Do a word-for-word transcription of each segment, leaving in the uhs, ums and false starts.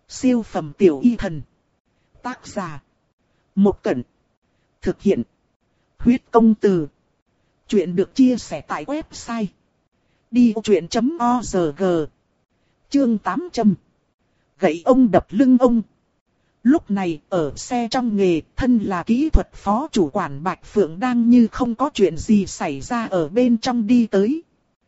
Siêu phẩm tiểu y thần. Tác giả. Một Cẩn. Thực hiện. Huyết công từ. Chuyện được chia sẻ tại website. đi vô chuyện chấm org. Chương tám trăm. Gậy ông đập lưng ông. Lúc này ở xe trong nghề, thân là kỹ thuật phó chủ quản Bạch Phượng đang như không có chuyện gì xảy ra ở bên trong đi tới.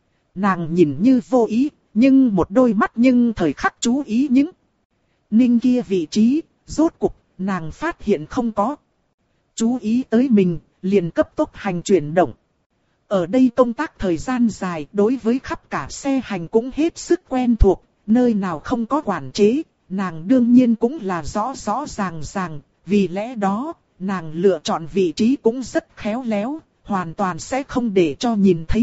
Nàng nhìn như vô ý, nhưng một đôi mắt nhưng thời khắc chú ý những ninh kia vị trí, rốt cục, nàng phát hiện không có. Chú ý tới mình, liền cấp tốc hành chuyển động. Ở đây công tác thời gian dài, đối với khắp cả xe hành cũng hết sức quen thuộc, nơi nào không có quản chế, nàng đương nhiên cũng là rõ rõ ràng ràng, vì lẽ đó, nàng lựa chọn vị trí cũng rất khéo léo, hoàn toàn sẽ không để cho nhìn thấy.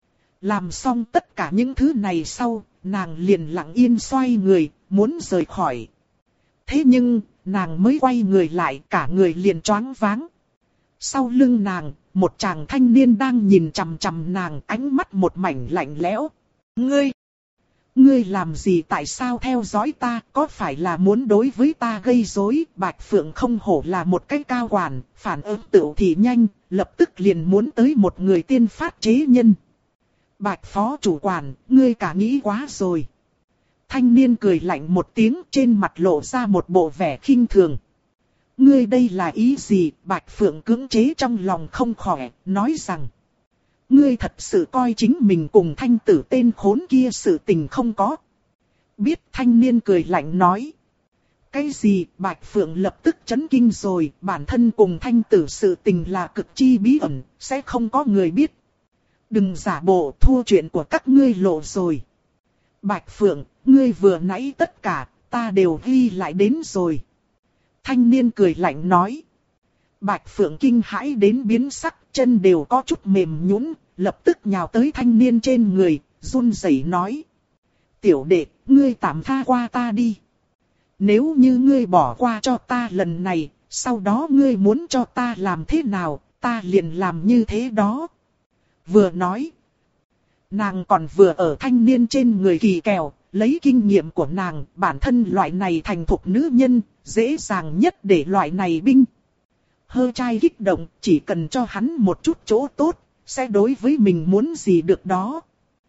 Làm xong tất cả những thứ này sau, nàng liền lặng yên xoay người, muốn rời khỏi. Thế nhưng, nàng mới quay người lại, cả người liền choáng váng. Sau lưng nàng, một chàng thanh niên đang nhìn chằm chằm nàng, ánh mắt một mảnh lạnh lẽo. Ngươi! Ngươi làm gì, tại sao theo dõi ta, có phải là muốn đối với ta gây rối? Bạch Phượng không hổ là một cái cao quản, phản ứng tựu thì nhanh, lập tức liền muốn tới một người tiên phát chế nhân. Bạch phó chủ quản, ngươi cả nghĩ quá rồi. Thanh niên cười lạnh một tiếng, trên mặt lộ ra một bộ vẻ khinh thường. Ngươi đây là ý gì? Bạch Phượng cưỡng chế trong lòng không khỏe, nói rằng. Ngươi thật sự coi chính mình cùng thanh tử tên khốn kia sự tình không có. Biết thanh niên cười lạnh nói. Cái gì? Bạch Phượng lập tức chấn kinh rồi, bản thân cùng thanh tử sự tình là cực chi bí ẩn, sẽ không có người biết. Đừng giả bộ, thua chuyện của các ngươi lộ rồi. Bạch Phượng, ngươi vừa nãy tất cả, ta đều ghi lại đến rồi. Thanh niên cười lạnh nói. Bạch Phượng kinh hãi đến biến sắc, chân đều có chút mềm nhũn, lập tức nhào tới thanh niên trên người, run rẩy nói. Tiểu đệ, ngươi tạm tha qua ta đi. Nếu như ngươi bỏ qua cho ta lần này, sau đó ngươi muốn cho ta làm thế nào, ta liền làm như thế đó. Vừa nói, nàng còn vừa ở thanh niên trên người kỳ kèo, lấy kinh nghiệm của nàng, bản thân loại này thành thục nữ nhân, dễ dàng nhất để loại này binh. Hơ trai kích động, chỉ cần cho hắn một chút chỗ tốt, sẽ đối với mình muốn gì được đó.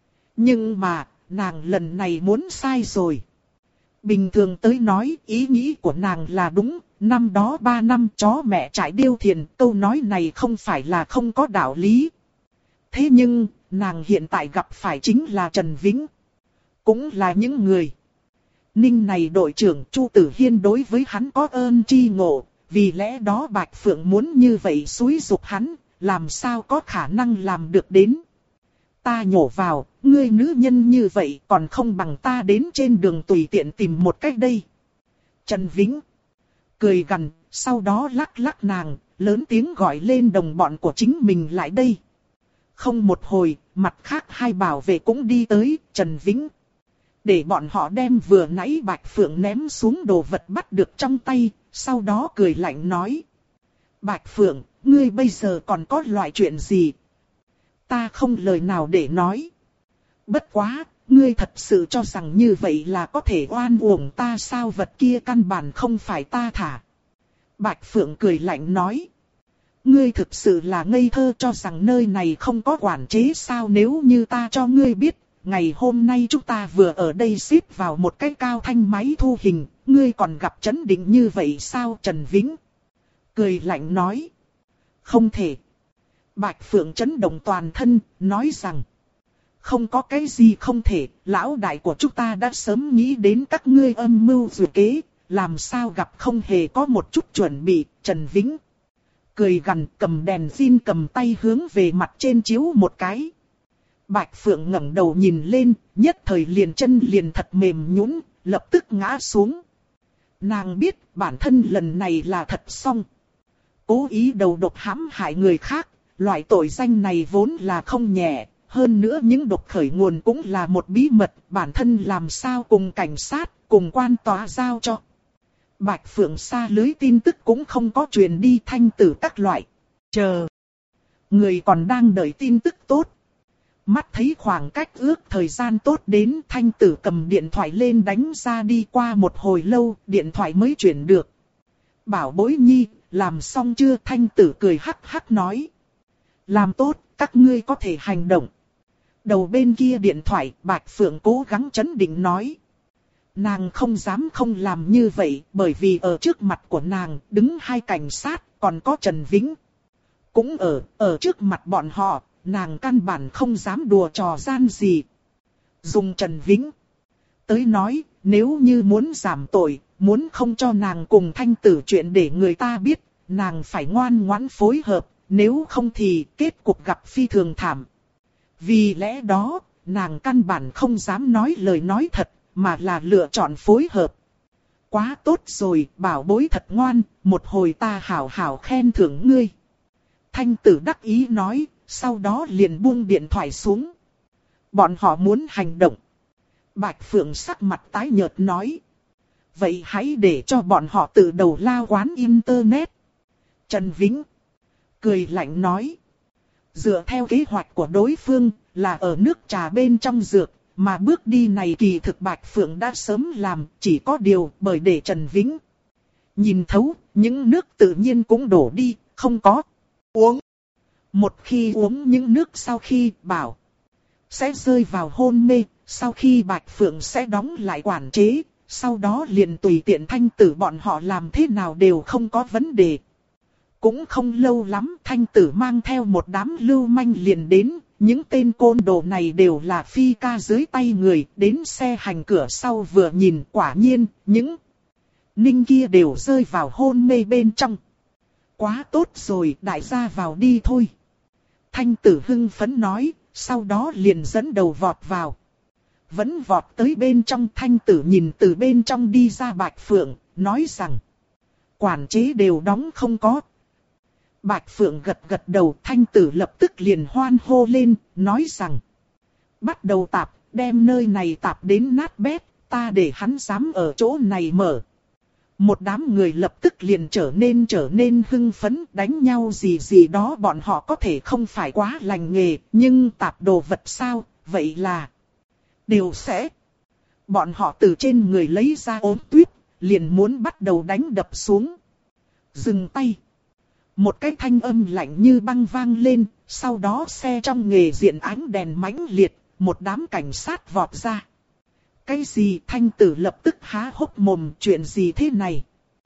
Nhưng mà, nàng lần này muốn sai rồi. Bình thường tới nói, ý nghĩ của nàng là đúng, năm đó ba năm chó mẹ trải điêu thiền, câu nói này không phải là không có đạo lý. Thế nhưng, nàng hiện tại gặp phải chính là Trần Vĩnh. Cũng là những người. Ninh này đội trưởng Chu Tử Hiên đối với hắn có ơn tri ngộ, vì lẽ đó Bạch Phượng muốn như vậy xúi giục hắn, làm sao có khả năng làm được đến. Ta nhổ vào, ngươi nữ nhân như vậy còn không bằng ta đến trên đường tùy tiện tìm một cách đây. Trần Vĩnh cười gằn, sau đó lắc lắc nàng, lớn tiếng gọi lên đồng bọn của chính mình lại đây. Không một hồi, mặt khác hai bảo vệ cũng đi tới, Trần Vĩnh. Để bọn họ đem vừa nãy Bạch Phượng ném xuống đồ vật bắt được trong tay, sau đó cười lạnh nói. Bạch Phượng, ngươi bây giờ còn có loại chuyện gì? Ta không lời nào để nói. Bất quá, ngươi thật sự cho rằng như vậy là có thể oan uổng ta sao? Vật kia căn bản không phải ta thả. Bạch Phượng cười lạnh nói. Ngươi thực sự là ngây thơ cho rằng nơi này không có quản chế sao? Nếu như ta cho ngươi biết, ngày hôm nay chúng ta vừa ở đây xếp vào một cái cao thanh máy thu hình, ngươi còn gặp chấn định như vậy sao? Trần Vĩnh cười lạnh nói. Không thể. Bạch Phượng chấn động toàn thân, nói rằng. Không có cái gì không thể, lão đại của chúng ta đã sớm nghĩ đến các ngươi âm mưu dự kế, làm sao gặp không hề có một chút chuẩn bị. Trần Vĩnh cười gằn, cầm đèn zin cầm tay hướng về mặt trên chiếu một cái. Bạch Phượng ngẩng đầu nhìn lên, nhất thời liền chân liền thật mềm nhũn, lập tức ngã xuống. Nàng biết bản thân lần này là thật xong. Cố ý đầu độc hãm hại người khác, loại tội danh này vốn là không nhẹ, hơn nữa những độc khởi nguồn cũng là một bí mật, bản thân làm sao cùng cảnh sát, cùng quan tòa giao cho. Bạch Phượng xa lưới tin tức cũng không có truyền đi thanh tử các loại. Chờ. Người còn đang đợi tin tức tốt. mắt thấy khoảng cách ước thời gian tốt đến, Thanh Tử cầm điện thoại lên đánh ra, đi qua một hồi lâu, điện thoại mới chuyển được. Bảo bối nhi, làm xong chưa? Thanh Tử cười hắc hắc nói. Làm tốt, các ngươi có thể hành động. Đầu bên kia điện thoại, Bạch Phượng cố gắng trấn định nói. Nàng không dám không làm như vậy, bởi vì ở trước mặt của nàng, đứng hai cảnh sát, còn có Trần Vĩnh. Cũng ở, ở trước mặt bọn họ, nàng căn bản không dám đùa trò gian gì. Dùng Trần Vĩnh tới nói, nếu như muốn giảm tội, muốn không cho nàng cùng Thanh Tử chuyện để người ta biết, nàng phải ngoan ngoãn phối hợp, nếu không thì kết cục gặp phi thường thảm. Vì lẽ đó, nàng căn bản không dám nói lời nói thật, mà là lựa chọn phối hợp. Quá tốt rồi, bảo bối thật ngoan, một hồi ta hảo hảo khen thưởng ngươi. Thanh Tử đắc ý nói, sau đó liền buông điện thoại xuống. Bọn họ muốn hành động. Bạch Phượng sắc mặt tái nhợt nói. Vậy hãy để cho bọn họ tự đầu lao quán internet. Trần Vĩnh cười lạnh nói. Dựa theo kế hoạch của đối phương, là ở nước trà bên trong dược, mà bước đi này kỳ thực Bạch Phượng đã sớm làm, chỉ có điều bởi để Trần Vĩnh nhìn thấu, những nước tự nhiên cũng đổ đi, không có uống. Một khi uống những nước sau khi bảo sẽ rơi vào hôn mê, sau khi Bạch Phượng sẽ đóng lại quản chế, sau đó liền tùy tiện Thanh Tử bọn họ làm thế nào đều không có vấn đề. Cũng không lâu lắm, Thanh Tử mang theo một đám lưu manh liền đến, những tên côn đồ này đều là Phi Ca dưới tay người, đến xe hành cửa sau vừa nhìn, quả nhiên, những ninh kia đều rơi vào hôn mê bên trong. Quá tốt rồi, đại gia vào đi thôi. Thanh Tử hưng phấn nói, sau đó liền dẫn đầu vọt vào. Vẫn vọt tới bên trong, Thanh Tử nhìn từ bên trong đi ra Bạch Phượng, nói rằng quản chế đều đóng không có. Bạch Phượng gật gật đầu, Thanh Tử lập tức liền hoan hô lên, nói rằng bắt đầu tạp, đem nơi này tạp đến nát bét, ta để hắn dám ở chỗ này mở. Một đám người lập tức liền trở nên trở nên hưng phấn, đánh nhau gì gì đó bọn họ có thể không phải quá lành nghề, nhưng tạp đồ vật sao, vậy là đều sẽ. Bọn họ từ trên người lấy ra ốm tuyết, liền muốn bắt đầu đánh đập xuống. Dừng tay. Một cái thanh âm lạnh như băng vang lên, sau đó xe trong nghề diện ánh đèn mãnh liệt, một đám cảnh sát vọt ra. Cái gì? Thanh Tử lập tức há hốc mồm, chuyện gì thế này?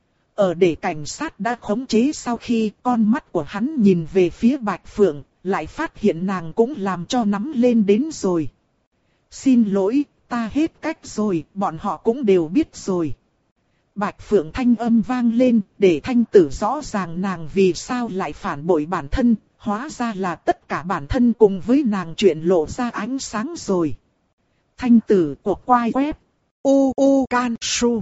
Ở để cảnh sát đã khống chế sau khi con mắt của hắn nhìn về phía Bạch Phượng, lại phát hiện nàng cũng làm cho nắm lên đến rồi. Xin lỗi, ta hết cách rồi, bọn họ cũng đều biết rồi. Bạch Phượng thanh âm vang lên, để Thanh Tử rõ ràng nàng vì sao lại phản bội bản thân, hóa ra là tất cả bản thân cùng với nàng chuyện lộ ra ánh sáng rồi. Thanh Tử cuộc quay web u u can su.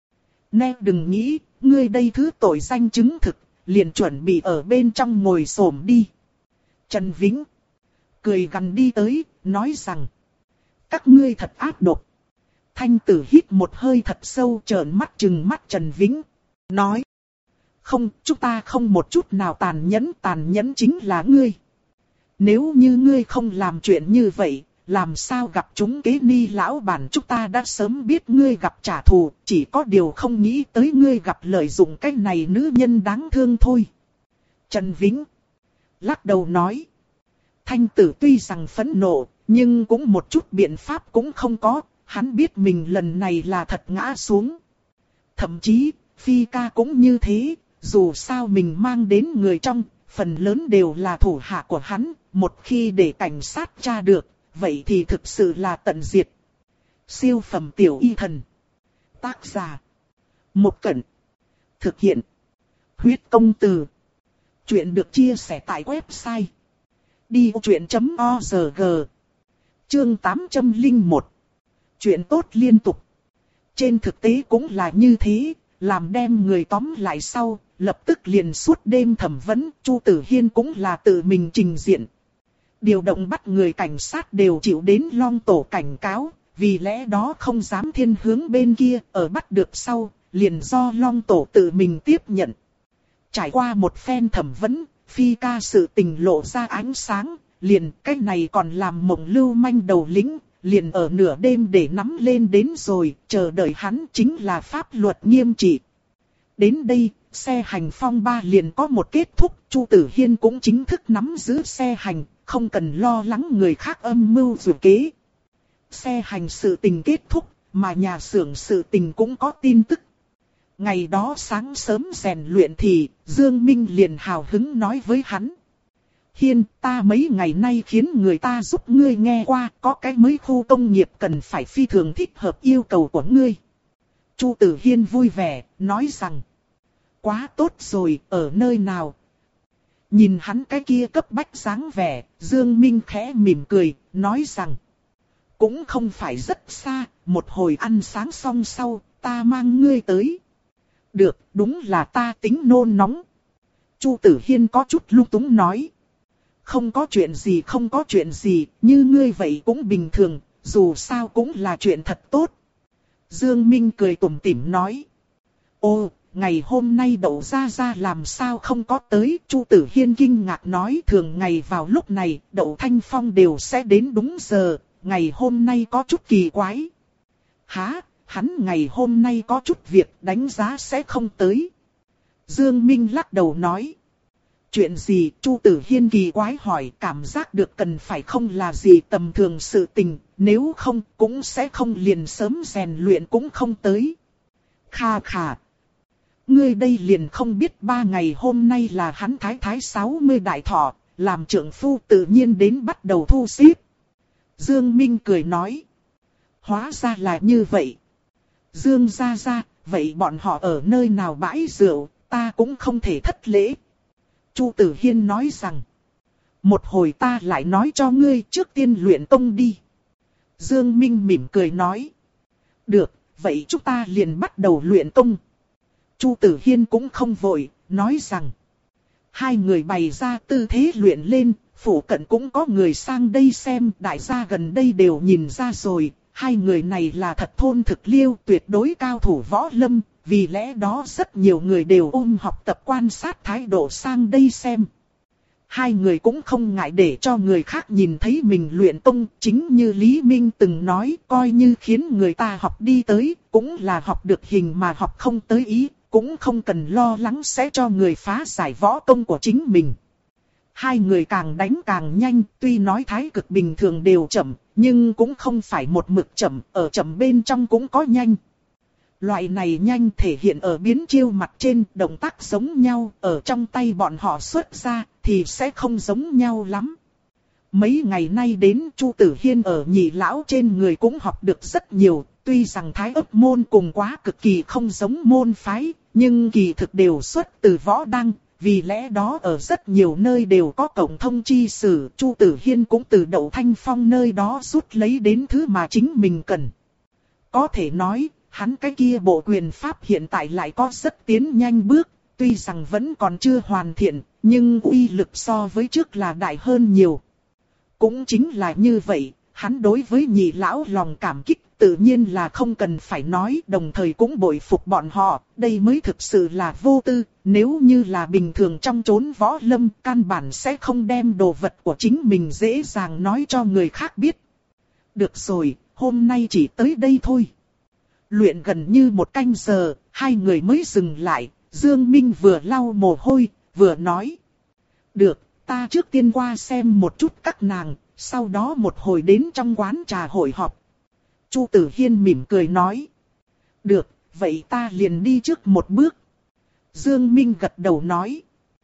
Nè đừng nghĩ, ngươi đây thứ tội danh chứng thực, liền chuẩn bị ở bên trong ngồi xổm đi. Trần Vĩnh cười gằn đi tới, nói rằng các ngươi thật ác độc. Thanh Tử hít một hơi thật sâu, trợn mắt trừng mắt Trần Vĩnh, nói không, chúng ta không một chút nào tàn nhẫn, tàn nhẫn chính là ngươi. Nếu như ngươi không làm chuyện như vậy, làm sao gặp chúng kế ni lão bản, chúng ta đã sớm biết ngươi gặp trả thù, chỉ có điều không nghĩ tới ngươi gặp lợi dụng cái này nữ nhân đáng thương thôi. Trần Vĩnh lắc đầu nói. Thanh Tử tuy rằng phẫn nộ, nhưng cũng một chút biện pháp cũng không có, hắn biết mình lần này là thật ngã xuống. Thậm chí, Phi Ca cũng như thế, dù sao mình mang đến người trong, phần lớn đều là thủ hạ của hắn, một khi để cảnh sát tra được, vậy thì thực sự là tận diệt. Siêu phẩm tiểu y thần. Tác giả Một Cẩn. Thực hiện Huyết Công Từ. Chuyện được chia sẻ tại website đi vô chuyện chấm org. Chương tám trăm lẻ một. Chuyện tốt liên tục. Trên thực tế cũng là như thế, làm đem người tóm lại sau, lập tức liền suốt đêm thẩm vấn, Chu Tử Hiên cũng là tự mình trình diện. Điều động bắt người cảnh sát đều chịu đến Long Tổ cảnh cáo, vì lẽ đó không dám thiên hướng bên kia, ở bắt được sau, liền do Long Tổ tự mình tiếp nhận. Trải qua một phen thẩm vấn, Phi Ca sự tình lộ ra ánh sáng, liền cái này còn làm mộng lưu manh đầu lĩnh, liền ở nửa đêm để nắm lên đến rồi, chờ đợi hắn chính là pháp luật nghiêm trị. Đến đây, xe hành phong ba liền có một kết thúc, Chu Tử Hiên cũng chính thức nắm giữ xe hành, không cần lo lắng người khác âm mưu dù kế. Xe hành sự tình kết thúc, mà nhà xưởng sự tình cũng có tin tức. Ngày đó sáng sớm rèn luyện thì, Dương Minh liền hào hứng nói với hắn. Hiên, ta mấy ngày nay khiến người ta giúp ngươi nghe qua, có cái mới khu công nghiệp cần phải phi thường thích hợp yêu cầu của ngươi. Chu Tử Hiên vui vẻ, nói rằng. Quá tốt rồi, ở nơi nào? Nhìn hắn cái kia cấp bách dáng vẻ, Dương Minh khẽ mỉm cười, nói rằng. Cũng không phải rất xa, một hồi ăn sáng xong sau, ta mang ngươi tới. Được, đúng là ta tính nôn nóng. Chu Tử Hiên có chút lung túng nói. Không có chuyện gì không có chuyện gì, như ngươi vậy cũng bình thường, dù sao cũng là chuyện thật tốt. Dương Minh cười tủm tỉm nói. Ô, ngày hôm nay Đậu Gia Gia làm sao không có tới? Chu Tử Hiên kinh ngạc nói thường ngày vào lúc này, Đậu Thanh Phong đều sẽ đến đúng giờ, ngày hôm nay có chút kỳ quái. Hả, hắn ngày hôm nay có chút việc đánh giá sẽ không tới. Dương Minh lắc đầu nói. Chuyện gì? Chu Tử Hiên kỳ quái hỏi, cảm giác được cần phải không là gì tầm thường sự tình, nếu không cũng sẽ không liền sớm rèn luyện cũng không tới. Kha khà. Ngươi đây liền không biết ba ngày hôm nay là hắn thái thái sáu mươi đại thọ, làm trưởng phu tự nhiên đến bắt đầu thu xếp. Dương Minh cười nói. Hóa ra là như vậy. Dương gia gia, vậy bọn họ ở nơi nào bãi rượu, ta cũng không thể thất lễ. Chu Tử Hiên nói rằng. Một hồi ta lại nói cho ngươi, trước tiên luyện công đi. Dương Minh mỉm cười nói. Được, vậy chúng ta liền bắt đầu luyện công. Chu Tử Hiên cũng không vội, nói rằng. Hai người bày ra tư thế luyện lên, phủ cận cũng có người sang đây xem, đại gia gần đây đều nhìn ra rồi. Hai người này là thật thôn thực liêu, tuyệt đối cao thủ võ lâm, vì lẽ đó rất nhiều người đều ôm học tập quan sát thái độ sang đây xem. Hai người cũng không ngại để cho người khác nhìn thấy mình luyện công, chính như Lý Minh từng nói, coi như khiến người ta học đi tới, cũng là học được hình mà học không tới ý, cũng không cần lo lắng sẽ cho người phá giải võ công của chính mình. Hai người càng đánh càng nhanh, tuy nói thái cực bình thường đều chậm, nhưng cũng không phải một mực chậm, ở chậm bên trong cũng có nhanh. Loại này nhanh thể hiện ở biến chiêu mặt trên, động tác giống nhau, ở trong tay bọn họ xuất ra, thì sẽ không giống nhau lắm. Mấy ngày nay đến Chu Tử Hiên ở Nhị lão trên người cũng học được rất nhiều, tuy rằng thái ấp môn cùng quá cực kỳ không giống môn phái, nhưng kỳ thực đều xuất từ võ đăng. Vì lẽ đó ở rất nhiều nơi đều có cộng thông chi sử, Chu Tử Hiên cũng từ Đậu Thanh Phong nơi đó rút lấy đến thứ mà chính mình cần. Có thể nói, hắn cái kia bộ quyền pháp hiện tại lại có rất tiến nhanh bước, tuy rằng vẫn còn chưa hoàn thiện, nhưng uy lực so với trước là đại hơn nhiều. Cũng chính là như vậy, hắn đối với Nhị lão lòng cảm kích tự nhiên là không cần phải nói, đồng thời cũng bội phục bọn họ, đây mới thực sự là vô tư, nếu như là bình thường trong chốn võ lâm, căn bản sẽ không đem đồ vật của chính mình dễ dàng nói cho người khác biết. Được rồi, hôm nay chỉ tới đây thôi. Luyện gần như một canh giờ, hai người mới dừng lại, Dương Minh vừa lau mồ hôi, vừa nói. Được, ta trước tiên qua xem một chút các nàng, sau đó một hồi đến trong quán trà hội họp. Chu Tử Hiên mỉm cười nói. Được, vậy ta liền đi trước một bước. Dương Minh gật đầu nói.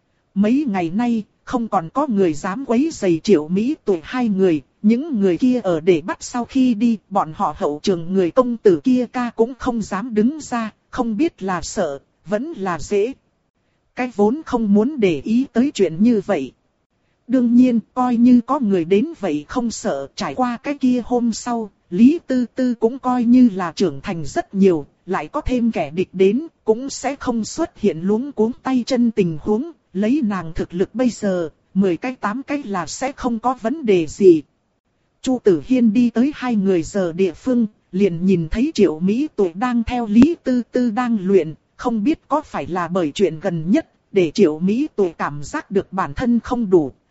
Mấy ngày nay, không còn có người dám quấy rầy Triệu Mỹ Tuệ hai người. Những người kia ở để bắt sau khi đi, bọn họ hậu trường người công tử kia ca cũng không dám đứng ra, không biết là sợ, vẫn là dễ. Cái vốn không muốn để ý tới chuyện như vậy. Đương nhiên, coi như có người đến vậy không sợ, trải qua cái kia hôm sau, Lý Tư Tư cũng coi như là trưởng thành rất nhiều, lại có thêm kẻ địch đến, cũng sẽ không xuất hiện luống cuống tay chân tình huống, lấy nàng thực lực bây giờ, mười cái tám cái là sẽ không có vấn đề gì. Chu Tử Hiên đi tới hai người giờ địa phương, liền nhìn thấy Triệu Mỹ Tuệ đang theo Lý Tư Tư đang luyện, không biết có phải là bởi chuyện gần nhất, để Triệu Mỹ Tuệ cảm giác được bản thân không đủ,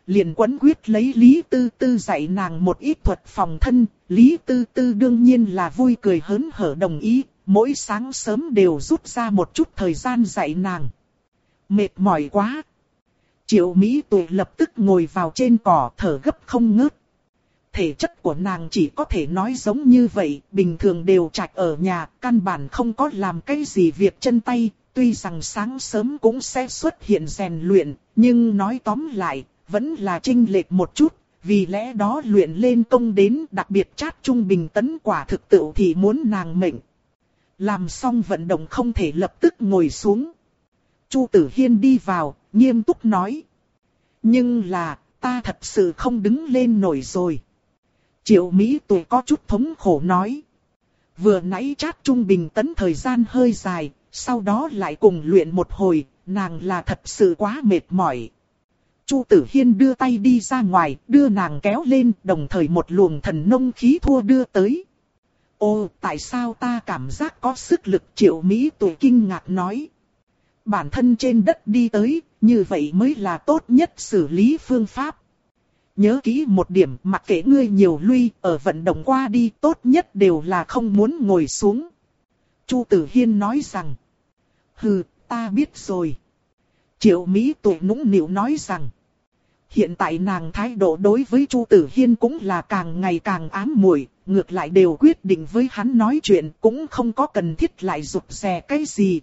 liền quấn quyết lấy Lý Tư Tư dạy nàng một ít thuật phòng thân. Lý Tư Tư đương nhiên là vui cười hớn hở đồng ý, mỗi sáng sớm đều rút ra một chút thời gian dạy nàng. Mệt mỏi quá. Triệu Mỹ Tuệ lập tức ngồi vào trên cỏ thở gấp không ngớt. Thể chất của nàng chỉ có thể nói giống như vậy, bình thường đều trạch ở nhà, căn bản không có làm cái gì việc chân tay, tuy rằng sáng sớm cũng sẽ xuất hiện rèn luyện, nhưng nói tóm lại, vẫn là chênh lệch một chút, vì lẽ đó luyện lên công đến đặc biệt chát trung bình tấn quả thực tựu thì muốn nàng mệnh. Làm xong vận động không thể lập tức ngồi xuống. Chu Tử Hiên đi vào, nghiêm túc nói. Nhưng là, ta thật sự không đứng lên nổi rồi. Triệu Mỹ Tuệ có chút thống khổ nói. Vừa nãy chát trung bình tấn thời gian hơi dài, sau đó lại cùng luyện một hồi, nàng là thật sự quá mệt mỏi. Chu Tử Hiên đưa tay đi ra ngoài, đưa nàng kéo lên, đồng thời một luồng thần nông khí thua đưa tới. Ô, tại sao ta cảm giác có sức lực? Triệu Mỹ Tuệ kinh ngạc nói. Bản thân trên đất đi tới, như vậy mới là tốt nhất xử lý phương pháp. Nhớ kỹ một điểm, mặc kệ ngươi nhiều lui, ở vận động qua đi, tốt nhất đều là không muốn ngồi xuống. Chu Tử Hiên nói rằng. Hừ, ta biết rồi. Triệu Mỹ Tuệ nũng nịu nói rằng. Hiện tại nàng thái độ đối với Chu Tử Hiên cũng là càng ngày càng ám muội, ngược lại đều quyết định với hắn nói chuyện, cũng không có cần thiết lại rụt rè cái gì.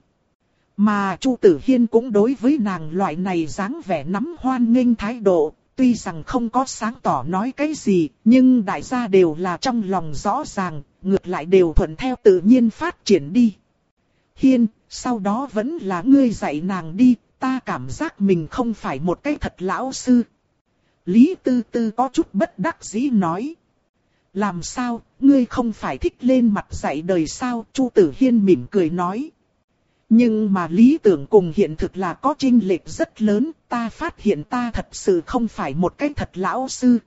Mà Chu Tử Hiên cũng đối với nàng loại này dáng vẻ nắm hoan nghênh thái độ, tuy rằng không có sáng tỏ nói cái gì, nhưng đại gia đều là trong lòng rõ ràng, ngược lại đều thuận theo tự nhiên phát triển đi. Hiên, sau đó vẫn là ngươi dạy nàng đi, ta cảm giác mình không phải một cái thật lão sư. Lý Tư Tư có chút bất đắc dĩ nói. Làm sao, ngươi không phải thích lên mặt dạy đời sao? Chu Tử Hiên mỉm cười nói. Nhưng mà lý tưởng cùng hiện thực là có chênh lệch rất lớn, ta phát hiện ta thật sự không phải một cái thật lão sư.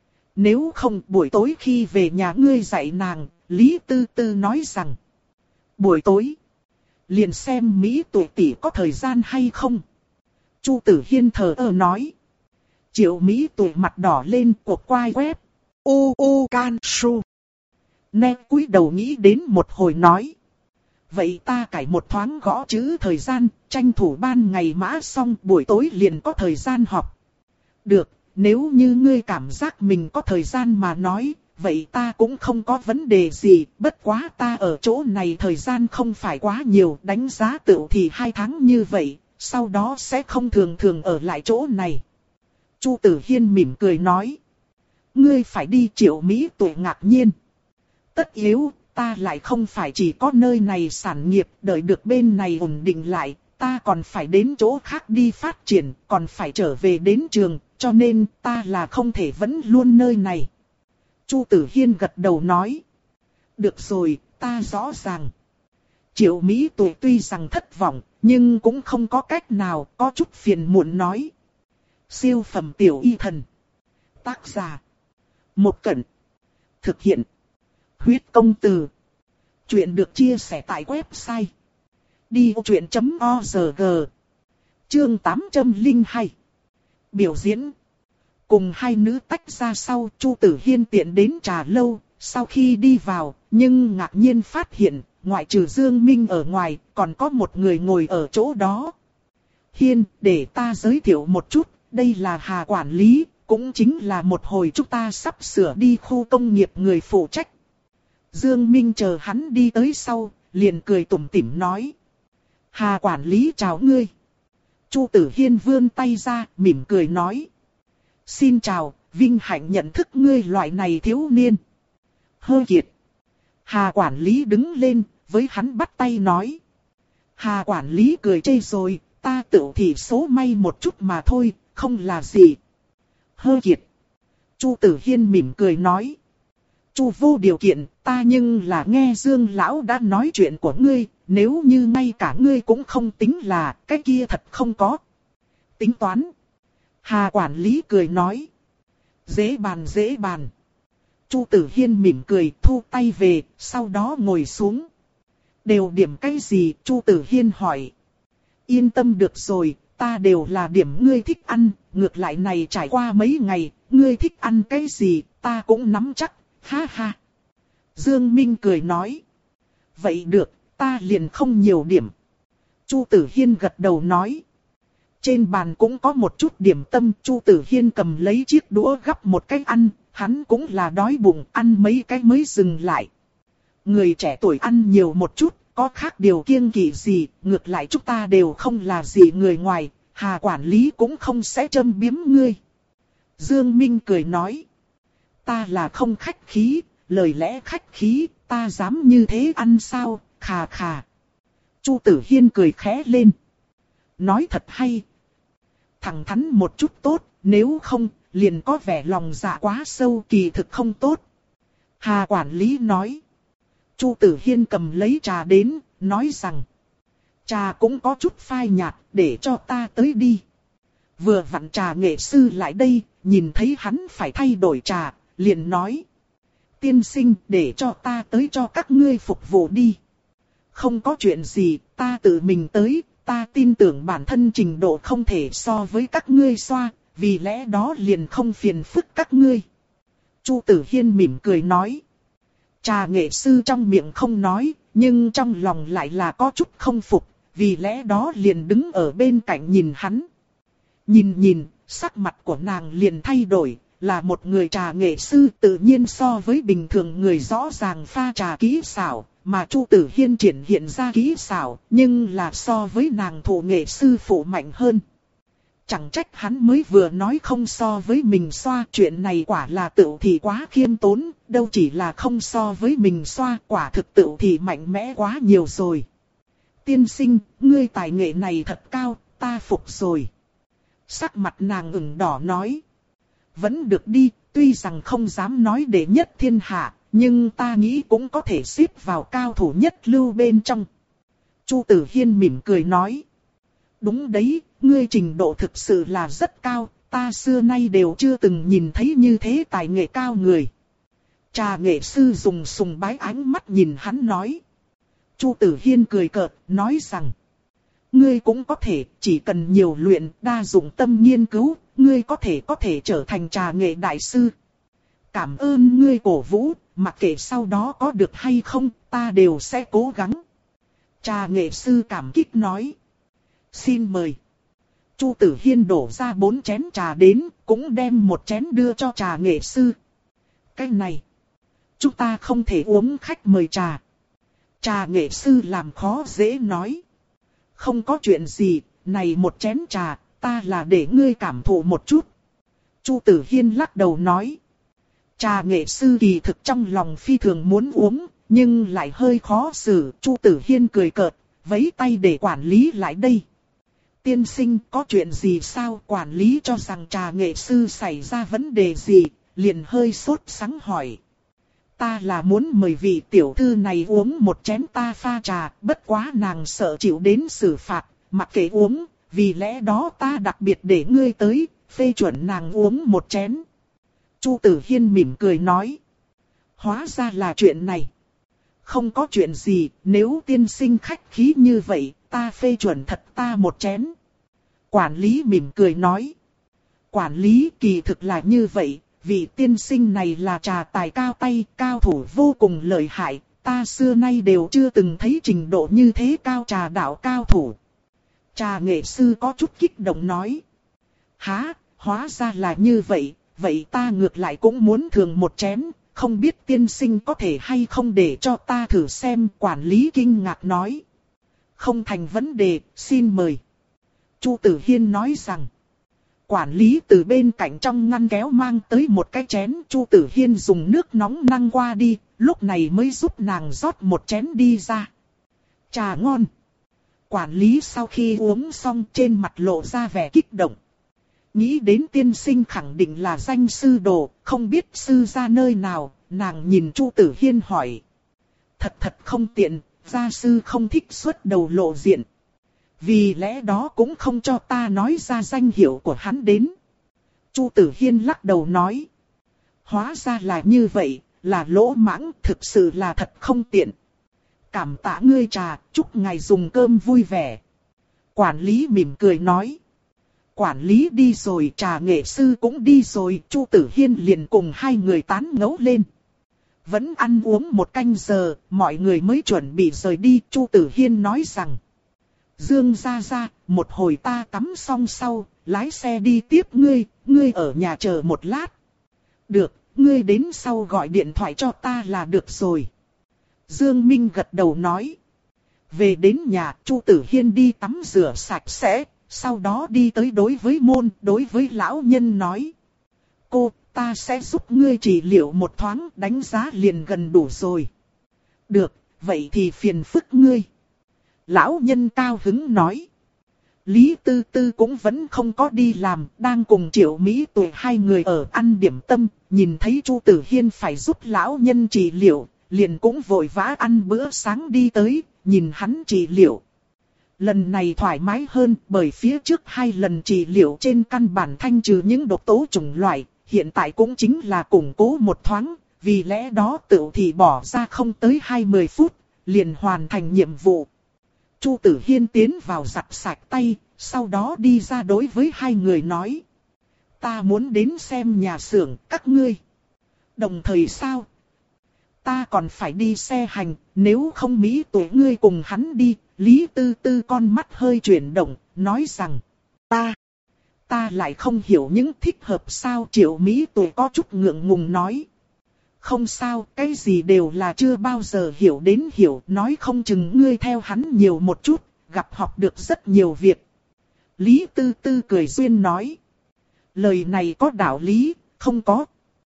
Nếu không buổi tối khi về nhà ngươi dạy nàng, Lý Tư Tư nói rằng. Buổi tối, liền xem Mỹ Tuệ tỷ có thời gian hay không. Chu Tử Hiên thờ ơ nói. Triệu Mỹ Tuệ mặt đỏ lên cuộc quai quét. U u can su. Nè cúi đầu nghĩ đến một hồi nói. Vậy ta cải một thoáng gõ chữ thời gian, tranh thủ ban ngày mã xong buổi tối liền có thời gian học. Được, nếu như ngươi cảm giác mình có thời gian mà nói, vậy ta cũng không có vấn đề gì, bất quá ta ở chỗ này thời gian không phải quá nhiều, đánh giá tựu thì hai tháng như vậy, sau đó sẽ không thường thường ở lại chỗ này. Chu Tử Hiên mỉm cười nói. Ngươi phải đi. Triệu Mỹ Tuệ ngạc nhiên. Tất yếu, ta lại không phải chỉ có nơi này sản nghiệp, đợi được bên này ổn định lại, ta còn phải đến chỗ khác đi phát triển, còn phải trở về đến trường, cho nên ta là không thể vẫn luôn nơi này. Chu Tử Hiên gật đầu nói. Được rồi, ta rõ ràng. Triệu Mỹ Tuệ tuy rằng thất vọng, nhưng cũng không có cách nào, có chút phiền muộn nói. Siêu phẩm tiểu y thần. Tác giả. Một Cẩn. Thực hiện. Huyết công từ. Chuyện được chia sẻ tại website. đi ô chuyện chấm org. Chương tám trăm lẻ hai. Biểu diễn. Cùng hai nữ tách ra sau, Chu Tử Hiên tiện đến trà lâu, sau khi đi vào, nhưng ngạc nhiên phát hiện, ngoại trừ Dương Minh ở ngoài, còn có một người ngồi ở chỗ đó. Hiên, để ta giới thiệu một chút, đây là Hà quản lý, cũng chính là một hồi chúng ta sắp sửa đi khu công nghiệp người phụ trách. Dương Minh chờ hắn đi tới sau, liền cười tủm tỉm nói. Hà quản lý chào ngươi. Chu Tử Hiên vươn tay ra, mỉm cười nói. Xin chào, vinh hạnh nhận thức ngươi loại này thiếu niên. Hơ kiệt. Hà quản lý đứng lên, với hắn bắt tay nói. Hà quản lý cười chê rồi, ta tự thì số may một chút mà thôi, không là gì. Hơ kiệt. Chu Tử Hiên mỉm cười nói. Chu vô điều kiện, ta nhưng là nghe Dương lão đã nói chuyện của ngươi, nếu như ngay cả ngươi cũng không tính là, cái kia thật không có. Tính toán. Hà quản lý cười nói. Dễ bàn dễ bàn. Chu Tử Hiên mỉm cười thu tay về, sau đó ngồi xuống. Đều điểm cái gì? Chu Tử Hiên hỏi. Yên tâm được rồi, ta đều là điểm ngươi thích ăn, ngược lại này trải qua mấy ngày, ngươi thích ăn cái gì, ta cũng nắm chắc, ha ha. Dương Minh cười nói. Vậy được, ta liền không nhiều điểm. Chu Tử Hiên gật đầu nói. Trên bàn cũng có một chút điểm tâm, Chu Tử Hiên cầm lấy chiếc đũa gắp một cái ăn, hắn cũng là đói bụng, ăn mấy cái mới dừng lại. Người trẻ tuổi ăn nhiều một chút, có khác điều kiêng kỵ gì, ngược lại chúng ta đều không là gì người ngoài, Hà quản lý cũng không sẽ châm biếm ngươi. Dương Minh cười nói. Ta là không khách khí, lời lẽ khách khí, ta dám như thế ăn sao, khà khà. Chu Tử Hiên cười khẽ lên. Nói thật hay. Thẳng thắn một chút tốt, nếu không, liền có vẻ lòng dạ quá sâu, kỳ thực không tốt. Hà quản lý nói. Chu Tử Hiên cầm lấy trà đến, nói rằng. Trà cũng có chút phai nhạt, để cho ta tới đi. Vừa vặn trà nghệ sư lại đây, nhìn thấy hắn phải thay đổi trà, liền nói. Tiên sinh, để cho ta tới cho các ngươi phục vụ đi. Không có chuyện gì, ta tự mình tới, ta tin tưởng bản thân trình độ không thể so với các ngươi xoa, vì lẽ đó liền không phiền phức các ngươi. Chu Tử Hiên mỉm cười nói. Trà nghệ sư trong miệng không nói, nhưng trong lòng lại là có chút không phục, vì lẽ đó liền đứng ở bên cạnh nhìn hắn. Nhìn nhìn, sắc mặt của nàng liền thay đổi, là một người trà nghệ sư tự nhiên so với bình thường người rõ ràng pha trà kỹ xảo, mà Chu Tử Hiên triển hiện ra kỹ xảo, nhưng là so với nàng thủ nghệ sư phụ mạnh hơn. Chẳng trách hắn mới vừa nói không so với mình xoa, chuyện này quả là tự thì quá khiêm tốn, đâu chỉ là không so với mình xoa, quả thực tự thì mạnh mẽ quá nhiều rồi. Tiên sinh, ngươi tài nghệ này thật cao, ta phục rồi. Sắc mặt nàng ửng đỏ nói. Vẫn được đi, tuy rằng không dám nói đệ nhất thiên hạ, nhưng ta nghĩ cũng có thể xếp vào cao thủ nhất lưu bên trong. Chu Tử Hiên mỉm cười nói. Đúng đấy, ngươi trình độ thực sự là rất cao, ta xưa nay đều chưa từng nhìn thấy như thế tài nghệ cao người. Trà nghệ sư dùng sùng bái ánh mắt nhìn hắn nói. Chu Tử Hiên cười cợt, nói rằng. Ngươi cũng có thể, chỉ cần nhiều luyện, đa dụng tâm nghiên cứu, ngươi có thể có thể trở thành trà nghệ đại sư. Cảm ơn ngươi cổ vũ, mặc kệ sau đó có được hay không, ta đều sẽ cố gắng. Trà nghệ sư cảm kích nói. Xin mời. Chu Tử Hiên đổ ra bốn chén trà đến, cũng đem một chén đưa cho trà nghệ sư. Cái này, chúng ta không thể uống khách mời trà. Trà nghệ sư làm khó dễ nói. Không có chuyện gì, này một chén trà, ta là để ngươi cảm thụ một chút. Chu Tử Hiên lắc đầu nói. Trà nghệ sư kỳ thực trong lòng phi thường muốn uống, nhưng lại hơi khó xử. Chu Tử Hiên cười cợt, vẫy tay để quản lý lại đây. Tiên sinh, có chuyện gì sao? Quản lý cho rằng trà nghệ sư xảy ra vấn đề gì, liền hơi sốt sắng hỏi. Ta là muốn mời vị tiểu thư này uống một chén ta pha trà, bất quá nàng sợ chịu đến xử phạt, mặc kệ uống, vì lẽ đó ta đặc biệt để ngươi tới, phê chuẩn nàng uống một chén. Chu Tử Hiên mỉm cười nói. Hóa ra là chuyện này. Không có chuyện gì, nếu tiên sinh khách khí như vậy, ta phê chuẩn thật ta một chén. Quản lý mỉm cười nói. Quản lý kỳ thực là như vậy, vị tiên sinh này là trà tài cao tay, cao thủ vô cùng lợi hại, ta xưa nay đều chưa từng thấy trình độ như thế cao trà đạo cao thủ. Trà nghệ sư có chút kích động nói. Hả, hóa ra là như vậy, vậy ta ngược lại cũng muốn thường một chén, không biết tiên sinh có thể hay không để cho ta thử xem. Quản lý kinh ngạc nói. Không thành vấn đề, xin mời. Chu Tử Hiên nói rằng. Quản lý từ bên cạnh trong ngăn kéo mang tới một cái chén. Chu Tử Hiên dùng nước nóng năng qua đi, lúc này mới giúp nàng rót một chén đi ra. Trà ngon. Quản lý sau khi uống xong trên mặt lộ ra vẻ kích động. Nghĩ đến tiên sinh khẳng định là danh sư đồ, không biết sư ra nơi nào, nàng nhìn Chu Tử Hiên hỏi. Thật thật không tiện, gia sư không thích xuất đầu lộ diện. Vì lẽ đó cũng không cho ta nói ra danh hiệu của hắn đến. Chu Tử Hiên lắc đầu nói. Hóa ra là như vậy, là lỗ mãng, thực sự là thật không tiện. Cảm tạ ngươi trà, chúc ngài dùng cơm vui vẻ. Quản lý mỉm cười nói. quản lý đi rồi, trà nghệ sư cũng đi rồi, Chu Tử Hiên liền cùng hai người tán ngẫu lên. Vẫn ăn uống một canh giờ, mọi người mới chuẩn bị rời đi, Chu Tử Hiên nói rằng. Dương gia gia, một hồi ta tắm xong sau, lái xe đi tiếp ngươi, ngươi ở nhà chờ một lát. Được, ngươi đến sau gọi điện thoại cho ta là được rồi. Dương Minh gật đầu nói. Về đến nhà, Chu Tử Hiên đi tắm rửa sạch sẽ, sau đó đi tới đối với môn, đối với lão nhân nói. Cô, ta sẽ giúp ngươi trị liệu một thoáng, đánh giá liền gần đủ rồi. Được, vậy thì phiền phức ngươi. Lão nhân cao hứng nói. Lý Tư Tư cũng vẫn không có đi làm, đang cùng Triệu Mỹ Tuệ hai người ở ăn điểm tâm, nhìn thấy Chu Tử Hiên phải giúp lão nhân trị liệu, liền cũng vội vã ăn bữa sáng đi tới, nhìn hắn trị liệu. Lần này thoải mái hơn bởi phía trước hai lần trị liệu trên căn bản thanh trừ những độc tố chủng loại, hiện tại cũng chính là củng cố một thoáng, vì lẽ đó tự thì bỏ ra không tới hai mươi phút, liền hoàn thành nhiệm vụ. Chu Tử Hiên tiến vào giặt sạch tay, sau đó đi ra đối với hai người nói. Ta muốn đến xem nhà xưởng các ngươi. Đồng thời sao? Ta còn phải đi xe hành, nếu không Mỹ Tuệ ngươi cùng hắn đi. Lý Tư Tư con mắt hơi chuyển động, nói rằng. Ta, ta lại không hiểu những thích hợp sao. Triệu Mỹ Tuệ có chút ngượng ngùng nói. Không sao, cái gì đều là chưa bao giờ hiểu đến hiểu, nói không chừng ngươi theo hắn nhiều một chút, gặp học được rất nhiều việc. Lý Tư Tư cười duyên nói. Lời này có đạo lý, không có.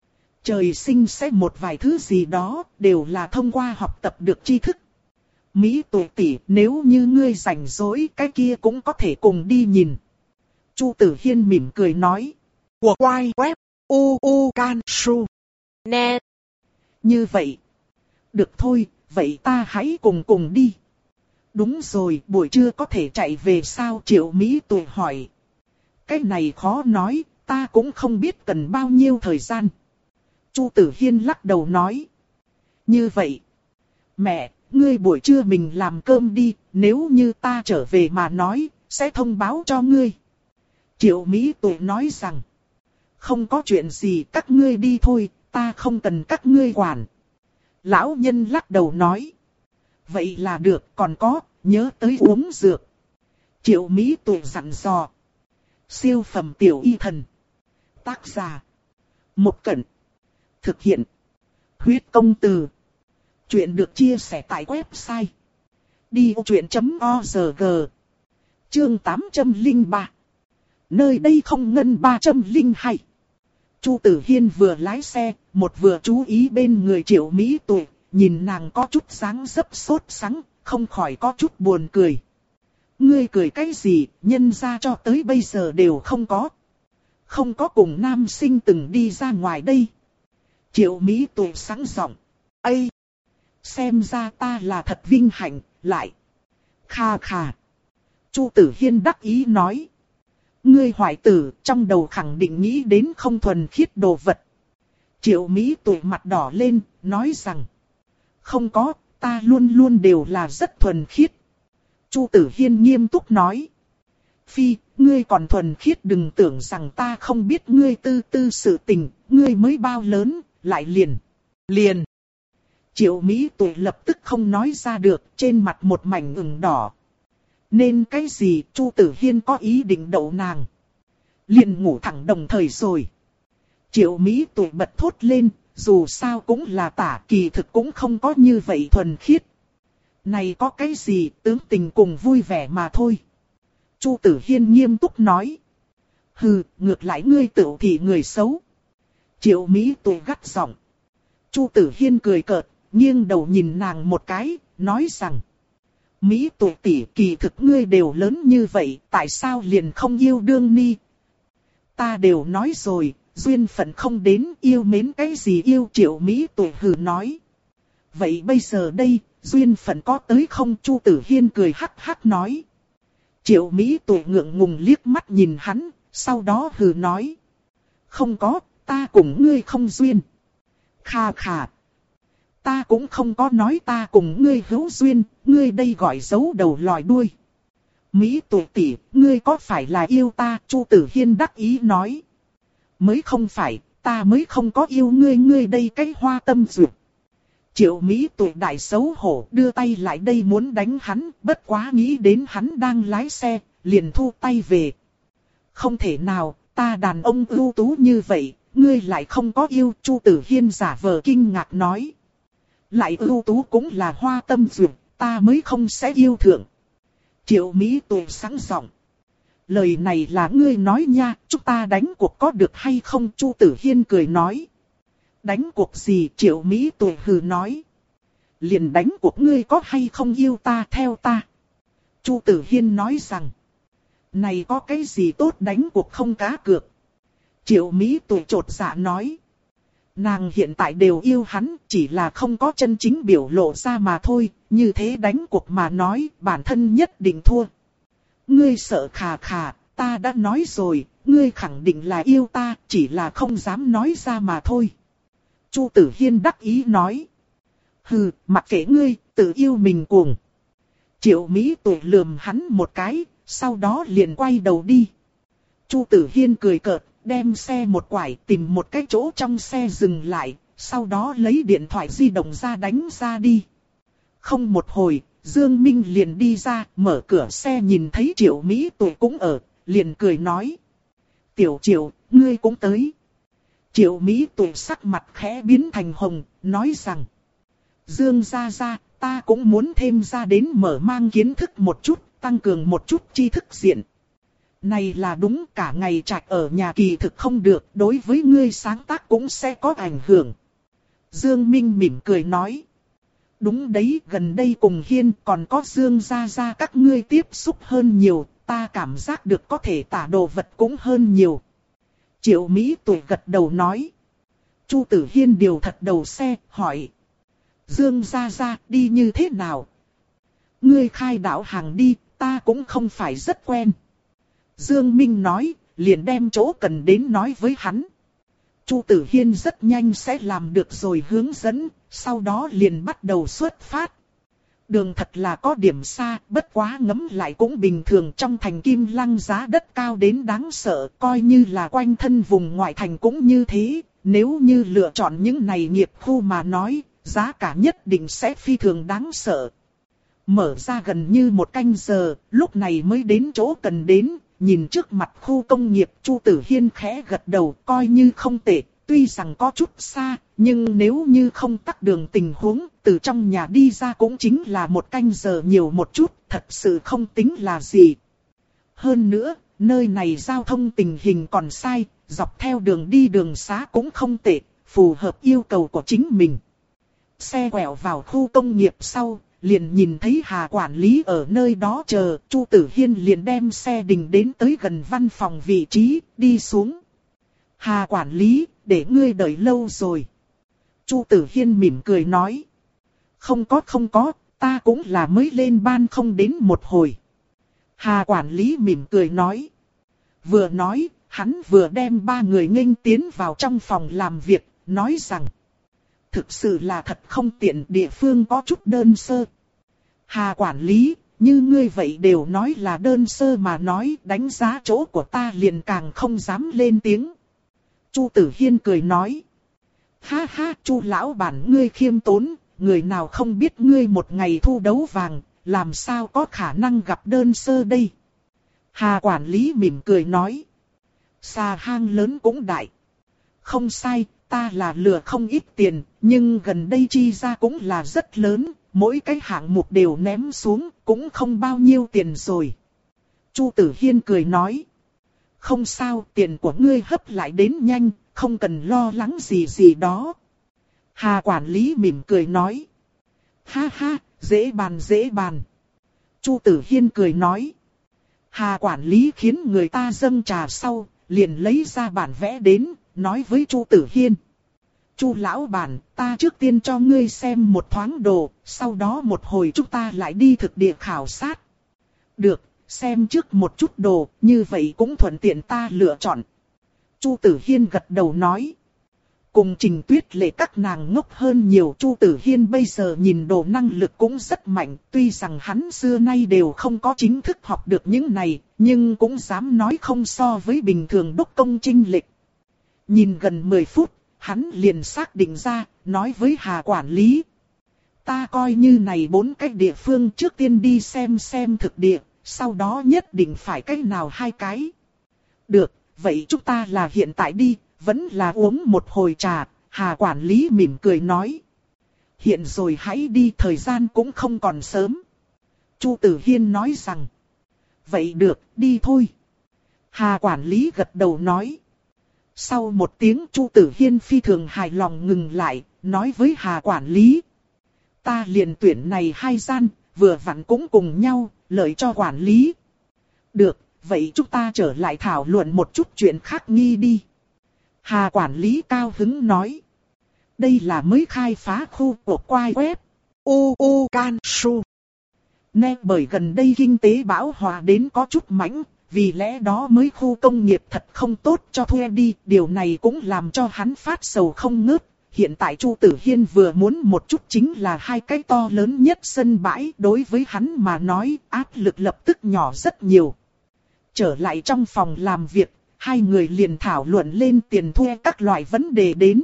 Trời sinh sẽ một vài thứ gì đó, đều là thông qua học tập được tri thức. Mỹ Tuệ tỷ, nếu như ngươi rảnh rỗi, cái kia cũng có thể cùng đi nhìn. Chu Tử Hiên mỉm cười nói. Của quay web, u u can su, net. Như vậy. Được thôi, vậy ta hãy cùng cùng đi. Đúng rồi, buổi trưa có thể chạy về sao? Triệu Mỹ Tuệ hỏi. Cái này khó nói, ta cũng không biết cần bao nhiêu thời gian. Chu Tử Hiên lắc đầu nói. Như vậy. Mẹ, ngươi buổi trưa mình làm cơm đi, nếu như ta trở về mà nói, sẽ thông báo cho ngươi. Triệu Mỹ Tuệ nói rằng. Không có chuyện gì, các ngươi đi thôi, ta không cần các ngươi quản. Lão nhân lắc đầu nói. Vậy là được, còn có, nhớ tới uống dược. Triệu Mỹ Tuệ dặn dò. Siêu phẩm tiểu y thần. Tác giả. Một Cẩn. Thực hiện. Huyết công từ. Chuyện được chia sẻ tại website. đi ô chuyện chấm org. Chương tám trăm lẻ ba. Nơi đây không ngân ba trăm lẻ hai. Chu Tử Hiên vừa lái xe, một vừa chú ý bên người Triệu Mỹ Tuệ, nhìn nàng có chút dáng dấp sốt sắng, không khỏi có chút buồn cười. Ngươi cười cái gì, nhân ra cho tới bây giờ đều không có. Không có cùng nam sinh từng đi ra ngoài đây. Triệu Mỹ Tuệ sáng giọng. Ây! Xem ra ta là thật vinh hạnh, lại. Kha kha. Chu Tử Hiên đắc ý nói. Ngươi hoài tử, trong đầu khẳng định nghĩ đến không thuần khiết đồ vật. Triệu Mỹ Tuệ mặt đỏ lên, nói rằng. Không có, ta luôn luôn đều là rất thuần khiết. Chu Tử Hiên nghiêm túc nói. Phi, ngươi còn thuần khiết, đừng tưởng rằng ta không biết ngươi tư tư sự tình, ngươi mới bao lớn, lại liền. Liền. Triệu Mỹ Tuệ lập tức không nói ra được, trên mặt một mảnh ửng đỏ. Nên cái gì Chu Tử Hiên có ý định đậu nàng. Liền ngủ thẳng đồng thời rồi. Triệu Mỹ Tuệ bật thốt lên, dù sao cũng là tả, kỳ thực cũng không có như vậy thuần khiết. Này có cái gì, tướng tình cùng vui vẻ mà thôi. Chu Tử Hiên nghiêm túc nói. Hừ, ngược lại ngươi tự thị người xấu. Triệu Mỹ Tuệ gắt giọng. Chu Tử Hiên cười cợt, nghiêng đầu nhìn nàng một cái, nói rằng. Mỹ Tuệ tỷ, kỳ thực ngươi đều lớn như vậy, tại sao liền không yêu đương ni? Ta đều nói rồi, duyên phận không đến, yêu mến cái gì yêu. Triệu Mỹ Tuệ hừ nói. Vậy bây giờ đây, duyên phận có tới không? Chu Tử Hiên cười hắc hắc nói. Triệu Mỹ Tuệ ngượng ngùng liếc mắt nhìn hắn, sau đó hừ nói. Không có, ta cùng ngươi không duyên. Kha kha. Ta cũng không có nói ta cùng ngươi hữu duyên, ngươi đây gọi giấu đầu lòi đuôi. Mỹ Tuệ tỷ, ngươi có phải là yêu ta? Chu Tử Hiên đắc ý nói. Mới không phải, ta mới không có yêu ngươi, ngươi đây cái hoa tâm duyệt. Triệu Mỹ Tuệ đại xấu hổ đưa tay lại đây muốn đánh hắn, bất quá nghĩ đến hắn đang lái xe, liền thu tay về. Không thể nào, ta đàn ông ưu tú như vậy, ngươi lại không có yêu. Chu Tử Hiên giả vờ kinh ngạc nói. Lại ưu tú cũng là hoa tâm duyệt, ta mới không sẽ yêu thượng. Triệu Mỹ Tuệ sẵn giọng. Lời này là ngươi nói nha, chúng ta đánh cuộc có được hay không? Chu Tử Hiên cười nói. Đánh cuộc gì? Triệu Mỹ Tuệ hừ nói. Liền đánh cuộc ngươi có hay không yêu ta theo ta. Chu Tử Hiên nói rằng. Này có cái gì tốt đánh cuộc không cá cược. Triệu Mỹ Tuệ chột dạ nói. Nàng hiện tại đều yêu hắn, chỉ là không có chân chính biểu lộ ra mà thôi. Như thế đánh cuộc mà nói, bản thân nhất định thua. Ngươi sợ khà khà, ta đã nói rồi, ngươi khẳng định là yêu ta, chỉ là không dám nói ra mà thôi. Chu Tử Hiên đắc ý nói. Hừ, mặc kệ ngươi, tự yêu mình cuồng. Triệu Mỹ Tuệ lườm hắn một cái, sau đó liền quay đầu đi. Chu Tử Hiên cười cợt, đem xe một quải tìm một cái chỗ trong xe dừng lại, sau đó lấy điện thoại di động ra đánh ra đi. Không một hồi, Dương Minh liền đi ra, mở cửa xe nhìn thấy Triệu Mỹ Tuệ cũng ở, liền cười nói. Tiểu Triệu, ngươi cũng tới. Triệu Mỹ Tuệ sắc mặt khẽ biến thành hồng, nói rằng. Dương gia gia, ta cũng muốn thêm ra đến mở mang kiến thức một chút, tăng cường một chút tri thức diện. Này là đúng, cả ngày trạch ở nhà kỳ thực không được, đối với ngươi sáng tác cũng sẽ có ảnh hưởng. Dương Minh mỉm cười nói. Đúng đấy, gần đây cùng Hiên còn có Dương gia gia các ngươi tiếp xúc hơn nhiều, ta cảm giác được có thể tả đồ vật cũng hơn nhiều. Triệu Mỹ Tuệ gật đầu nói. Chu Tử Hiên điều thật đầu xe, hỏi. Dương gia gia đi như thế nào? Ngươi khai đảo hàng đi, ta cũng không phải rất quen. Dương Minh nói, liền đem chỗ cần đến nói với hắn. Chu Tử Hiên rất nhanh sẽ làm được rồi hướng dẫn, sau đó liền bắt đầu xuất phát. Đường thật là có điểm xa, bất quá ngấm lại cũng bình thường, trong thành Kim Lăng giá đất cao đến đáng sợ, coi như là quanh thân vùng ngoại thành cũng như thế. Nếu như lựa chọn những này nghiệp khu mà nói, giá cả nhất định sẽ phi thường đáng sợ. Mở ra gần như một canh giờ, lúc này mới đến chỗ cần đến. Nhìn trước mặt khu công nghiệp, Chu Tử Hiên khẽ gật đầu, coi như không tệ, tuy rằng có chút xa, nhưng nếu như không tắc đường tình huống, từ trong nhà đi ra cũng chính là một canh giờ nhiều một chút, thật sự không tính là gì. Hơn nữa, nơi này giao thông tình hình còn sai, dọc theo đường đi đường xá cũng không tệ, phù hợp yêu cầu của chính mình. Xe quẹo vào khu công nghiệp sau, liền nhìn thấy Hà quản lý ở nơi đó chờ, Chu Tử Hiên liền đem xe đình đến tới gần văn phòng vị trí, đi xuống. Hà quản lý, để ngươi đợi lâu rồi. Chu Tử Hiên mỉm cười nói. Không có không có, ta cũng là mới lên ban không đến một hồi. Hà quản lý mỉm cười nói. Vừa nói, hắn vừa đem ba người nghênh tiến vào trong phòng làm việc, nói rằng. Thực sự là thật không tiện, địa phương có chút đơn sơ. Hà quản lý, như ngươi vậy đều nói là đơn sơ mà nói, đánh giá chỗ của ta liền càng không dám lên tiếng. Chu Tử Hiên cười nói. Ha ha, Chu lão bản ngươi khiêm tốn, người nào không biết ngươi một ngày thu đấu vàng, làm sao có khả năng gặp đơn sơ đây. Hà quản lý mỉm cười nói. Xà hang lớn cũng đại. Không sai, ta là lừa không ít tiền, nhưng gần đây chi ra cũng là rất lớn, mỗi cái hạng mục đều ném xuống, cũng không bao nhiêu tiền rồi. Chu Tử Hiên cười nói. Không sao, tiền của ngươi hấp lại đến nhanh, không cần lo lắng gì gì đó. Hà quản lý mỉm cười nói. Ha ha, dễ bàn dễ bàn. Chu Tử Hiên cười nói. Hà quản lý khiến người ta dâng trà sau, liền lấy ra bản vẽ đến, nói với Chu Tử Hiên. Chu lão bản, ta trước tiên cho ngươi xem một thoáng đồ, sau đó một hồi chúng ta lại đi thực địa khảo sát. Được, xem trước một chút đồ, như vậy cũng thuận tiện ta lựa chọn. Chu Tử Hiên gật đầu nói. cùng Trình Tuyết Lệ các nàng ngốc hơn nhiều. Chu Tử Hiên bây giờ nhìn đồ năng lực cũng rất mạnh, tuy rằng hắn xưa nay đều không có chính thức học được những này, nhưng cũng dám nói không so với bình thường đốc công chênh lệch. Nhìn gần mười phút, hắn liền xác định ra, nói với Hà quản lý. Ta coi như này bốn cái địa phương trước tiên đi xem xem thực địa, sau đó nhất định phải cái nào hai cái. Được, vậy chúng ta là hiện tại đi, vẫn là uống một hồi trà. Hà quản lý mỉm cười nói. Hiện rồi hãy đi, thời gian cũng không còn sớm. Chu Tử Hiên nói rằng. Vậy được, đi thôi. Hà quản lý gật đầu nói. Sau một tiếng Chu Tử Hiên phi thường hài lòng ngừng lại, nói với Hà quản lý. Ta liền tuyển này hai gian, vừa vặn cũng cùng nhau, lợi cho quản lý. Được, vậy chúng ta trở lại thảo luận một chút chuyện khác nghi đi. Hà quản lý cao hứng nói. Đây là mới khai phá khu của quai web. U U Can Su. Nè bởi gần đây kinh tế bão hòa đến có chút mãnh, vì lẽ đó mới khu công nghiệp thật không tốt cho thuê đi. Điều này cũng làm cho hắn phát sầu không ngớt. Hiện tại Chu Tử Hiên vừa muốn một chút chính là hai cái to lớn nhất sân bãi. Đối với hắn mà nói áp lực lập tức nhỏ rất nhiều. Trở lại trong phòng làm việc, hai người liền thảo luận lên tiền thuê các loại vấn đề đến.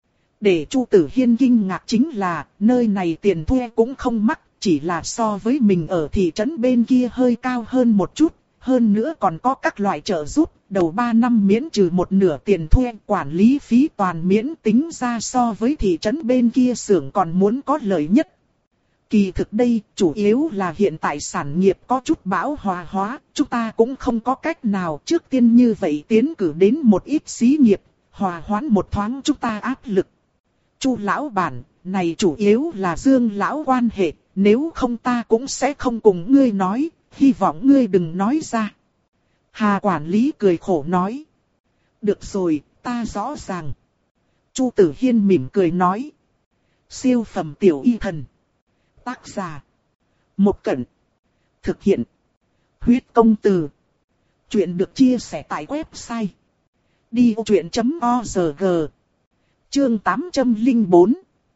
Để Chu Tử Hiên kinh ngạc chính là nơi này tiền thuê cũng không mắc, chỉ là so với mình ở thị trấn bên kia hơi cao hơn một chút. Hơn nữa còn có các loại trợ giúp, đầu ba năm miễn trừ một nửa tiền thuê, quản lý phí toàn miễn, tính ra so với thị trấn bên kia xưởng còn muốn có lợi nhất. Kỳ thực đây, chủ yếu là hiện tại sản nghiệp có chút bão hòa hóa, chúng ta cũng không có cách nào trước tiên như vậy tiến cử đến một ít xí nghiệp, hòa hoãn một thoáng chúng ta áp lực. Chu lão bản, này chủ yếu là Dương lão quan hệ, nếu không ta cũng sẽ không cùng ngươi nói, hy vọng ngươi đừng nói ra. Hà quản lý cười khổ nói. Được rồi, ta rõ ràng. Chu Tử Hiên mỉm cười nói. Siêu phẩm tiểu y thần. Tác giả. Một Cẩn. Thực hiện. Huyết công từ. Chuyện được chia sẻ tại website. đi ô chuyện chấm org. Chương tám trăm lẻ bốn.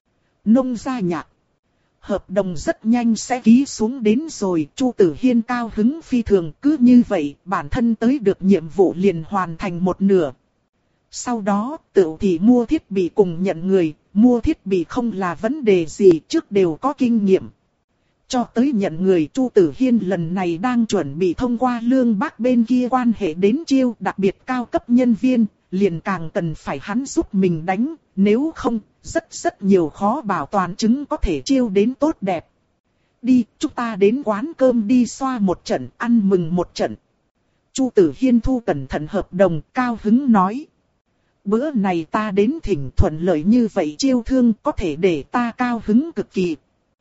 Nông gia nhạc. Hợp đồng rất nhanh sẽ ký xuống đến rồi. Chu Tử Hiên cao hứng phi thường, cứ như vậy bản thân tới được nhiệm vụ liền hoàn thành một nửa. Sau đó tự thì mua thiết bị cùng nhận người, mua thiết bị không là vấn đề gì, trước đều có kinh nghiệm. Cho tới nhận người, Chu Tử Hiên lần này đang chuẩn bị thông qua Lương Bác bên kia quan hệ đến chiêu đặc biệt cao cấp nhân viên, liền càng cần phải hắn giúp mình đánh, nếu không, rất rất nhiều khó bảo toàn chứng có thể chiêu đến tốt đẹp. Đi, chúng ta đến quán cơm đi xoa một trận, ăn mừng một trận. Chu Tử Hiên thu cẩn thận hợp đồng, cao hứng nói. Bữa này ta đến thỉnh, thuận lợi như vậy chiêu thương có thể để ta cao hứng cực kỳ.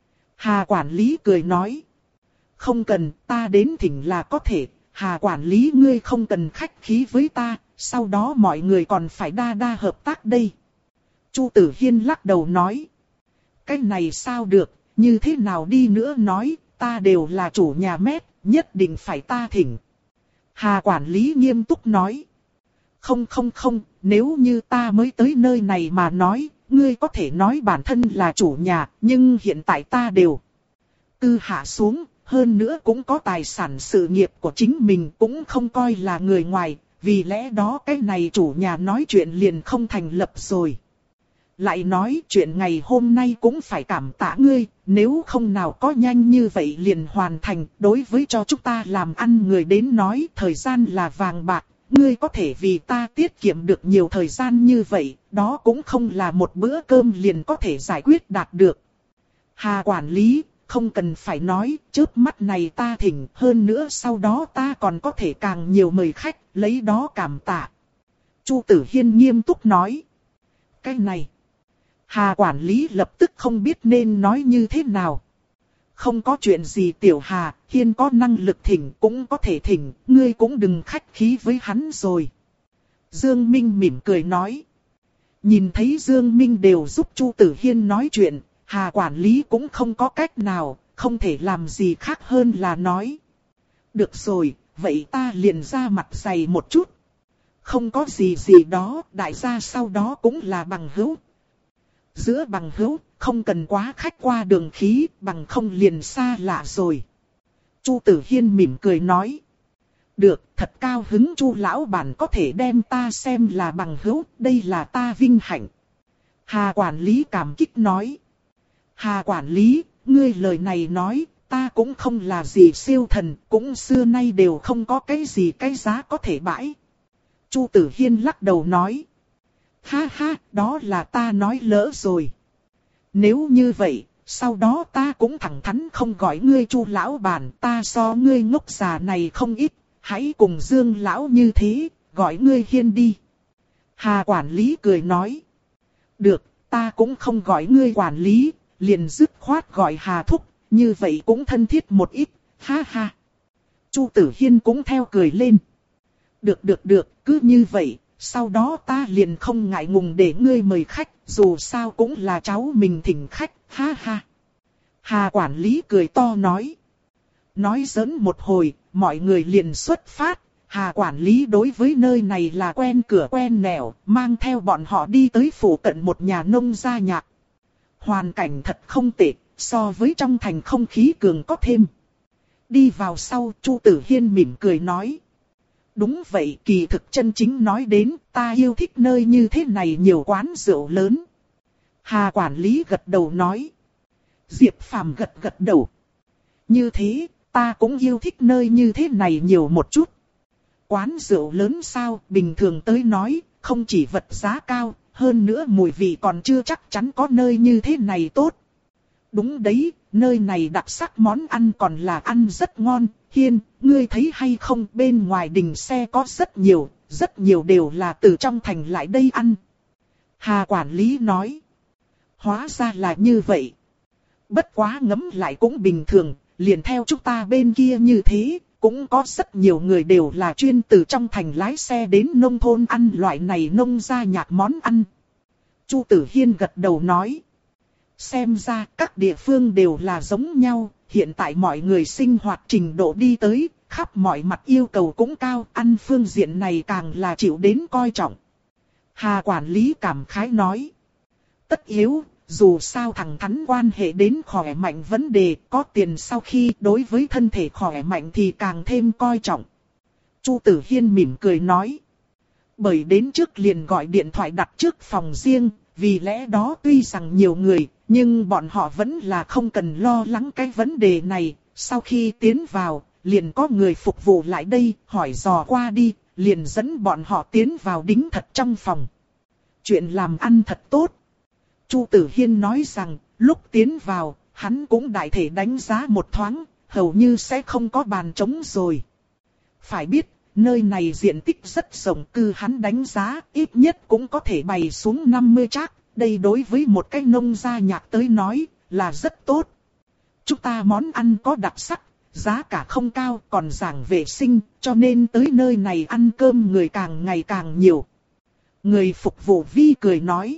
Hà quản lý cười nói. Không cần, ta đến thỉnh là có thể. Hà quản lý ngươi không cần khách khí với ta, sau đó mọi người còn phải đa đa hợp tác đây. Chu Tử Hiên lắc đầu nói. Cái này sao được, như thế nào đi nữa nói, ta đều là chủ nhà mét, nhất định phải ta thỉnh. Hà quản lý nghiêm túc nói. Không không không, nếu như ta mới tới nơi này mà nói, ngươi có thể nói bản thân là chủ nhà, nhưng hiện tại ta đều tư hạ xuống, hơn nữa cũng có tài sản sự nghiệp của chính mình, cũng không coi là người ngoài, vì lẽ đó cái này chủ nhà nói chuyện liền không thành lập rồi. Lại nói chuyện ngày hôm nay cũng phải cảm tạ ngươi, nếu không nào có nhanh như vậy liền hoàn thành, đối với cho chúng ta làm ăn người đến nói thời gian là vàng bạc, ngươi có thể vì ta tiết kiệm được nhiều thời gian như vậy, đó cũng không là một bữa cơm liền có thể giải quyết đạt được. Hà quản lý, không cần phải nói, trước mắt này ta thỉnh, hơn nữa sau đó ta còn có thể càng nhiều mời khách, lấy đó cảm tạ. Chu Tử Hiên nghiêm túc nói. Cái này, Hà quản lý lập tức không biết nên nói như thế nào. Không có chuyện gì tiểu Hà, Hiên có năng lực thỉnh cũng có thể thỉnh, ngươi cũng đừng khách khí với hắn rồi. Dương Minh mỉm cười nói. Nhìn thấy Dương Minh đều giúp Chu Tử Hiên nói chuyện, Hà quản lý cũng không có cách nào, không thể làm gì khác hơn là nói. Được rồi, vậy ta liền ra mặt dày một chút. Không có gì gì đó, đại gia sau đó cũng là bằng hữu. Giữa bằng hữu, không cần quá khách qua đường khí, bằng không liền xa lạ rồi. Chu Tử Hiên mỉm cười nói. Được, thật cao hứng Chu lão bản có thể đem ta xem là bằng hữu, đây là ta vinh hạnh. Hà quản lý cảm kích nói. Hà quản lý, ngươi lời này nói, ta cũng không là gì siêu thần, cũng xưa nay đều không có cái gì cái giá có thể bãi. Chu Tử Hiên lắc đầu nói. Ha ha, đó là ta nói lỡ rồi. Nếu như vậy, sau đó ta cũng thẳng thắn không gọi ngươi Chu lão bản, ta so ngươi ngốc già này không ít, hãy cùng Dương lão như thế, gọi ngươi Hiên đi. Hà quản lý cười nói. Được, ta cũng không gọi ngươi quản lý, liền dứt khoát gọi Hà thúc, như vậy cũng thân thiết một ít, ha ha. Chu Tử Hiên cũng theo cười lên. Được được được, cứ như vậy, sau đó ta liền không ngại ngùng để ngươi mời khách, dù sao cũng là cháu mình thỉnh khách, ha ha. Hà quản lý cười to nói. Nói giỡn một hồi, mọi người liền xuất phát. Hà quản lý đối với nơi này là quen cửa quen nẻo, mang theo bọn họ đi tới phủ cận một nhà nông gia nhạc. Hoàn cảnh thật không tệ, so với trong thành không khí cường có thêm. Đi vào sau, Chu Tử Hiên mỉm cười nói. Đúng vậy, kỳ thực chân chính nói đến, ta yêu thích nơi như thế này nhiều quán rượu lớn. Hà quản lý gật đầu nói. Diệp Phàm gật gật đầu. Như thế, ta cũng yêu thích nơi như thế này nhiều một chút. Quán rượu lớn sao, bình thường tới nói, không chỉ vật giá cao, hơn nữa mùi vị còn chưa chắc chắn có nơi như thế này tốt. Đúng đấy, nơi này đặc sắc món ăn còn là ăn rất ngon. Hiên, ngươi thấy hay không, bên ngoài đình xe có rất nhiều, rất nhiều đều là từ trong thành lại đây ăn. Hà quản lý nói. Hóa ra là như vậy. Bất quá ngấm lại cũng bình thường, liền theo chúng ta bên kia như thế, cũng có rất nhiều người đều là chuyên từ trong thành lái xe đến nông thôn ăn loại này nông gia nhạc món ăn. Chu Tử Hiên gật đầu nói. Xem ra các địa phương đều là giống nhau, hiện tại mọi người sinh hoạt trình độ đi tới, khắp mọi mặt yêu cầu cũng cao, ăn phương diện này càng là chịu đến coi trọng. Hà quản lý cảm khái nói. Tất yếu, dù sao thẳng thắn quan hệ đến khỏe mạnh vấn đề, có tiền sau khi đối với thân thể khỏe mạnh thì càng thêm coi trọng. Chu Tử Hiên mỉm cười nói. Bởi đến trước liền gọi điện thoại đặt trước phòng riêng, vì lẽ đó tuy rằng nhiều người, nhưng bọn họ vẫn là không cần lo lắng cái vấn đề này. Sau khi tiến vào, liền có người phục vụ lại đây, hỏi dò qua đi, liền dẫn bọn họ tiến vào đính thật trong phòng. Chuyện làm ăn thật tốt. Chu Tử Hiên nói rằng, lúc tiến vào, hắn cũng đại thể đánh giá một thoáng, hầu như sẽ không có bàn trống rồi. Phải biết, nơi này diện tích rất rộng, cư hắn đánh giá, ít nhất cũng có thể bày xuống năm mươi trác. Đây đối với một cái nông gia nhạc tới nói, là rất tốt. Chúng ta món ăn có đặc sắc, giá cả không cao, còn giảng vệ sinh, cho nên tới nơi này ăn cơm người càng ngày càng nhiều. Người phục vụ vi cười nói.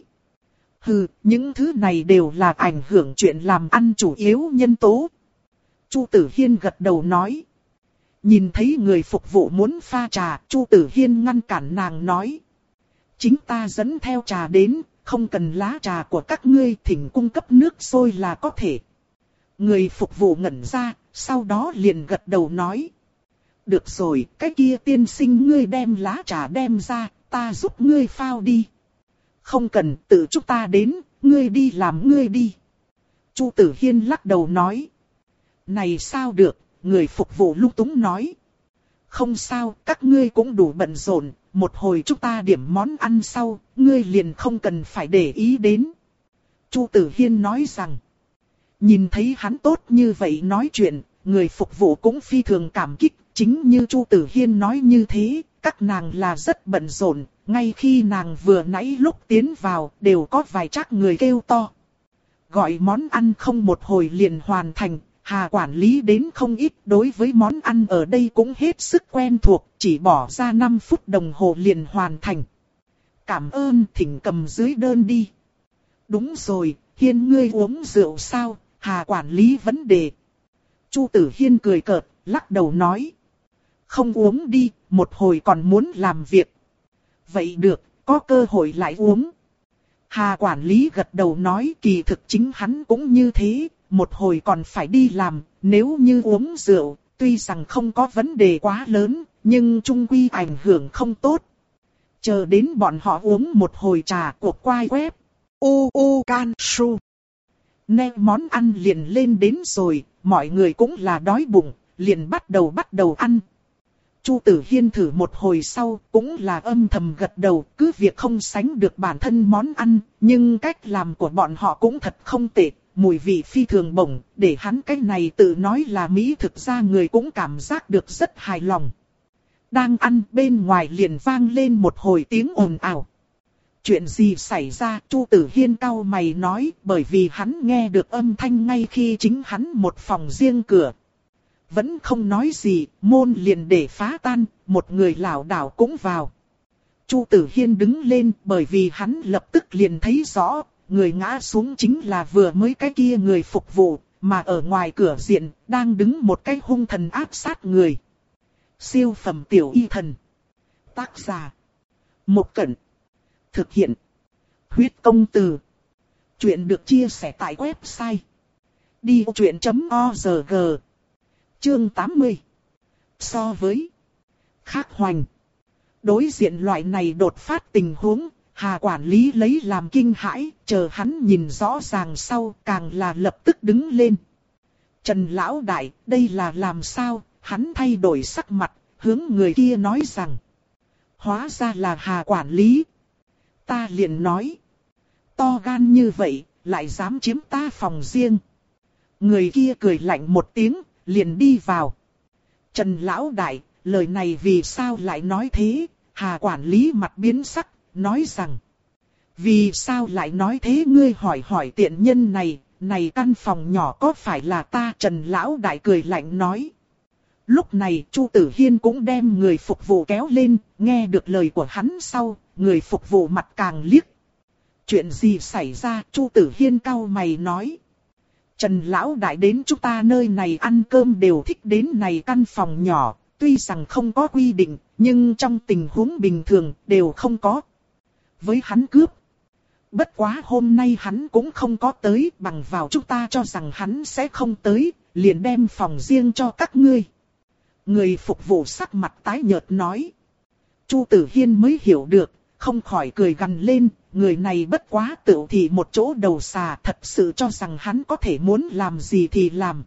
Hừ, những thứ này đều là ảnh hưởng chuyện làm ăn chủ yếu nhân tố. Chu Tử Hiên gật đầu nói. Nhìn thấy người phục vụ muốn pha trà, Chu Tử Hiên ngăn cản nàng nói. Chính ta dẫn theo trà đến, không cần lá trà của các ngươi, thỉnh cung cấp nước sôi là có thể. Người phục vụ ngẩn ra, sau đó liền gật đầu nói. Được rồi, cái kia tiên sinh ngươi đem lá trà đem ra, ta giúp ngươi phao đi. Không cần, tự chúng ta đến, ngươi đi làm ngươi đi. Chu Tử Hiên lắc đầu nói. Này sao được, người phục vụ lung túng nói. Không sao, các ngươi cũng đủ bận rộn, một hồi chúng ta điểm món ăn sau, ngươi liền không cần phải để ý đến. Chu Tử Hiên nói rằng. Nhìn thấy hắn tốt như vậy nói chuyện, người phục vụ cũng phi thường cảm kích, chính như Chu Tử Hiên nói như thế, các nàng là rất bận rộn, ngay khi nàng vừa nãy lúc tiến vào, đều có vài trác người kêu to. Gọi món ăn không một hồi liền hoàn thành, Hà quản lý đến không ít, đối với món ăn ở đây cũng hết sức quen thuộc, chỉ bỏ ra năm phút đồng hồ liền hoàn thành. Cảm ơn, thỉnh cầm dưới đơn đi. Đúng rồi, Hiên ngươi uống rượu sao? Hà quản lý vấn đề. Chu Tử Hiên cười cợt, lắc đầu nói. Không uống đi, một hồi còn muốn làm việc. Vậy được, có cơ hội lại uống. Hà quản lý gật đầu nói kỳ thực chính hắn cũng như thế, một hồi còn phải đi làm, nếu như uống rượu, tuy rằng không có vấn đề quá lớn, nhưng chung quy ảnh hưởng không tốt. Chờ đến bọn họ uống một hồi trà cuộc quay web. U U Can Su. Nè món ăn liền lên đến rồi, mọi người cũng là đói bụng, liền bắt đầu bắt đầu ăn. Chu Tử Hiên thử một hồi sau, cũng là âm thầm gật đầu, cứ việc không sánh được bản thân món ăn, nhưng cách làm của bọn họ cũng thật không tệ, mùi vị phi thường bổng, để hắn cái này tự nói là mỹ thực ra người cũng cảm giác được rất hài lòng. Đang ăn bên ngoài liền vang lên một hồi tiếng ồn ào. Chuyện gì xảy ra? Chu Tử Hiên cau mày nói, bởi vì hắn nghe được âm thanh ngay khi chính hắn một phòng riêng cửa. Vẫn không nói gì, môn liền để phá tan, một người lảo đảo cũng vào. Chu Tử Hiên đứng lên bởi vì hắn lập tức liền thấy rõ, người ngã xuống chính là vừa mới cái kia người phục vụ, mà ở ngoài cửa diện, đang đứng một cái hung thần áp sát người. Siêu phẩm tiểu y thần. Tác giả. Một Cẩn. Thực hiện. Huyết công từ. Chuyện được chia sẻ tại website. đi vô chuyện chấm org. Chương tám mươi. So với khác hoành. Đối diện loại này đột phát tình huống, Hà quản lý lấy làm kinh hãi, chờ hắn nhìn rõ ràng sau càng là lập tức đứng lên. Trần lão đại, đây là làm sao? Hắn thay đổi sắc mặt, hướng người kia nói rằng. Hóa ra là Hà quản lý. Ta liền nói. To gan như vậy, lại dám chiếm ta phòng riêng. Người kia cười lạnh một tiếng, liền đi vào. Trần lão đại, lời này vì sao lại nói thế? Hà quản lý mặt biến sắc, nói rằng. Vì sao lại nói thế? Ngươi hỏi hỏi tiện nhân này, này căn phòng nhỏ có phải là ta? Trần lão đại cười lạnh nói. Lúc này Chu Tử Hiên cũng đem người phục vụ kéo lên, nghe được lời của hắn sau, người phục vụ mặt càng liếc. Chuyện gì xảy ra? Chu Tử Hiên cau mày nói. Trần lão đại đến chúng ta nơi này ăn cơm đều thích đến này căn phòng nhỏ, tuy rằng không có quy định, nhưng trong tình huống bình thường đều không có. Với hắn cướp. Bất quá hôm nay hắn cũng không có tới, bằng vào chúng ta cho rằng hắn sẽ không tới, liền đem phòng riêng cho các ngươi. Người phục vụ sắc mặt tái nhợt nói. Chu Tử Hiên mới hiểu được, không khỏi cười gằn lên, người này bất quá tự thì một chỗ đầu xà, thật sự cho rằng hắn có thể muốn làm gì thì làm.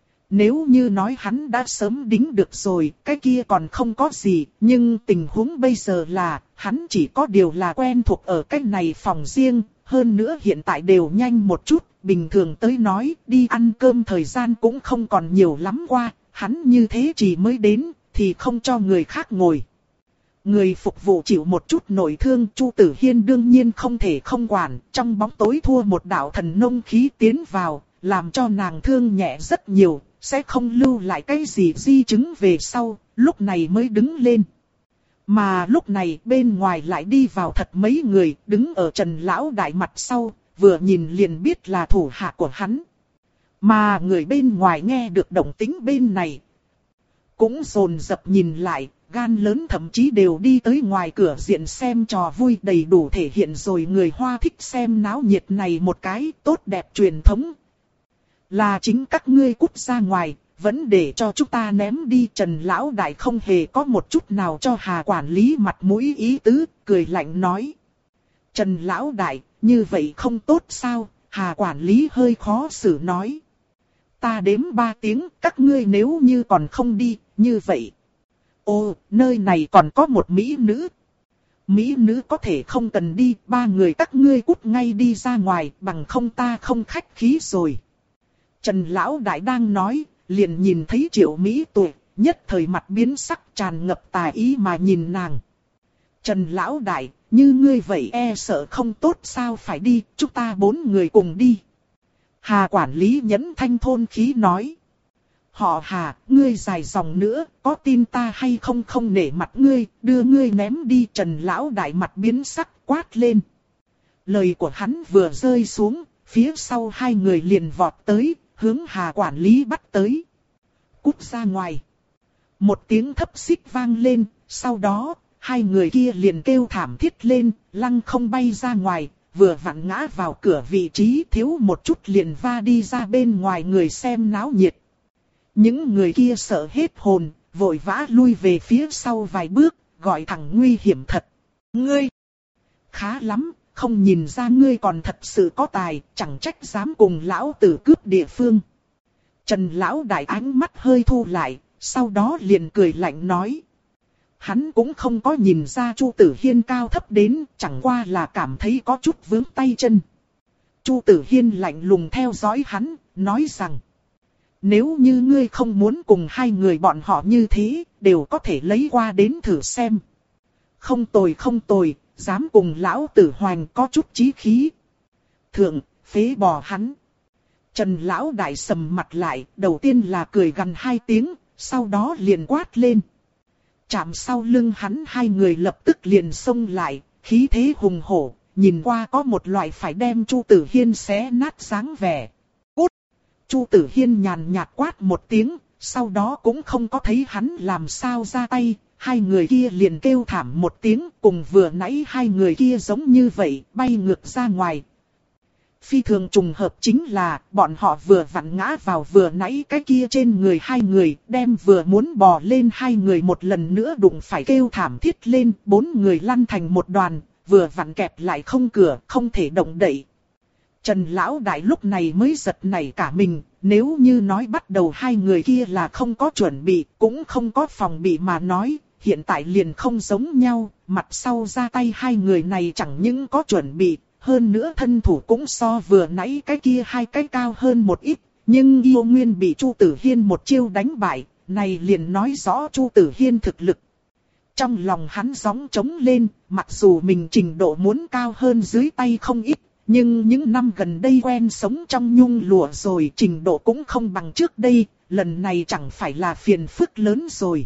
Nếu như nói hắn đã sớm đính được rồi, cái kia còn không có gì, nhưng tình huống bây giờ là, hắn chỉ có điều là quen thuộc ở cái này phòng riêng, hơn nữa hiện tại đều nhanh một chút, bình thường tới nói, đi ăn cơm thời gian cũng không còn nhiều lắm qua, hắn như thế chỉ mới đến, thì không cho người khác ngồi. Người phục vụ chịu một chút nội thương, Chu Tử Hiên đương nhiên không thể không quản, trong bóng tối thua một đạo thần nông khí tiến vào, làm cho nàng thương nhẹ rất nhiều, sẽ không lưu lại cái gì di chứng về sau, lúc này mới đứng lên. Mà lúc này bên ngoài lại đi vào thật mấy người, đứng ở Trần lão đại mặt sau, vừa nhìn liền biết là thủ hạ của hắn. Mà người bên ngoài nghe được động tĩnh bên này, cũng dồn dập nhìn lại, gan lớn thậm chí đều đi tới ngoài cửa diện xem trò vui, đầy đủ thể hiện rồi người Hoa thích xem náo nhiệt này một cái tốt đẹp truyền thống. Là chính các ngươi cút ra ngoài, vẫn để cho chúng ta ném đi. Trần lão đại không hề có một chút nào cho Hà quản lý mặt mũi ý tứ, cười lạnh nói. Trần lão đại, như vậy không tốt sao? Hà quản lý hơi khó xử nói. Ta đếm ba tiếng, các ngươi nếu như còn không đi, như vậy. Ô, nơi này còn có một mỹ nữ. Mỹ nữ có thể không cần đi, ba người các ngươi cút ngay đi ra ngoài, bằng không ta không khách khí rồi. Trần lão đại đang nói, liền nhìn thấy Triệu Mỹ Tuệ, nhất thời mặt biến sắc, tràn ngập tà ý mà nhìn nàng. Trần lão đại, như ngươi vậy e sợ không tốt sao? Phải đi, chúng ta bốn người cùng đi. Hà quản lý nhẫn thanh thôn khí nói. Họ Hà, ngươi dài dòng nữa, có tin ta hay không? Không nể mặt ngươi, đưa ngươi ném đi. Trần lão đại mặt biến sắc, quát lên. Lời của hắn vừa rơi xuống, phía sau hai người liền vọt tới, hướng Hà quản lý bắt tới. Cút ra ngoài. Một tiếng thấp xích vang lên, sau đó, hai người kia liền kêu thảm thiết lên, lăng không bay ra ngoài, vừa vặn ngã vào cửa vị trí thiếu một chút liền va đi ra bên ngoài người xem náo nhiệt. Những người kia sợ hết hồn, vội vã lui về phía sau vài bước, gọi thẳng nguy hiểm thật. Ngươi! Khá lắm, không nhìn ra ngươi còn thật sự có tài, chẳng trách dám cùng lão tử cướp địa phương. Trần lão đại ánh mắt hơi thu lại, sau đó liền cười lạnh nói. Hắn cũng không có nhìn ra Chu Tử Hiên cao thấp đến, chẳng qua là cảm thấy có chút vướng tay chân. Chu Tử Hiên lạnh lùng theo dõi hắn, nói rằng. Nếu như ngươi không muốn cùng hai người bọn họ như thế, đều có thể lấy qua đến thử xem. Không tồi không tồi, dám cùng lão tử hoành có chút chí khí. Thượng, phế bỏ hắn. Trần lão đại sầm mặt lại, đầu tiên là cười gằn hai tiếng, sau đó liền quát lên. Chạm sau lưng hắn hai người lập tức liền xông lại, khí thế hùng hổ, nhìn qua có một loại phải đem Chu Tử Hiên xé nát dáng vẻ. Cút! Chu Tử Hiên nhàn nhạt quát một tiếng, sau đó cũng không có thấy hắn làm sao ra tay, hai người kia liền kêu thảm một tiếng, cùng vừa nãy hai người kia giống như vậy, bay ngược ra ngoài. Phi thường trùng hợp chính là, bọn họ vừa vặn ngã vào vừa nãy cái kia trên người hai người, đem vừa muốn bò lên hai người một lần nữa đụng phải kêu thảm thiết lên, bốn người lăn thành một đoàn, vừa vặn kẹp lại không cửa, không thể động đậy. Trần lão đại lúc này mới giật nảy cả mình, nếu như nói bắt đầu hai người kia là không có chuẩn bị, cũng không có phòng bị mà nói, hiện tại liền không giống nhau, mặt sau ra tay hai người này chẳng những có chuẩn bị, hơn nữa thân thủ cũng so vừa nãy cái kia hai cái cao hơn một ít, nhưng yêu nguyên bị Chu Tử Hiên một chiêu đánh bại, này liền nói rõ Chu Tử Hiên thực lực. Trong lòng hắn gióng trống lên, mặc dù mình trình độ muốn cao hơn dưới tay không ít, nhưng những năm gần đây quen sống trong nhung lụa rồi trình độ cũng không bằng trước đây, lần này chẳng phải là phiền phức lớn rồi.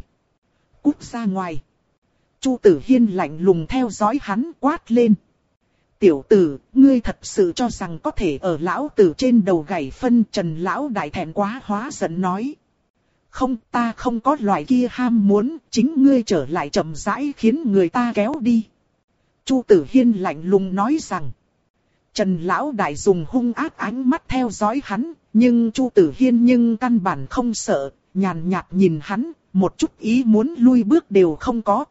Cút ra ngoài. Chu Tử Hiên lạnh lùng theo dõi hắn quát lên. Tiểu tử, ngươi thật sự cho rằng có thể ở lão tử trên đầu gảy phân. Trần lão đại thẹn quá hóa giận nói. Không, ta không có loại kia ham muốn, chính ngươi trở lại chậm rãi khiến người ta kéo đi. Chu Tử Hiên lạnh lùng nói rằng. Trần lão đại dùng hung ác ánh mắt theo dõi hắn, nhưng Chu Tử Hiên nhưng căn bản không sợ, nhàn nhạt nhìn hắn, một chút ý muốn lui bước đều không có.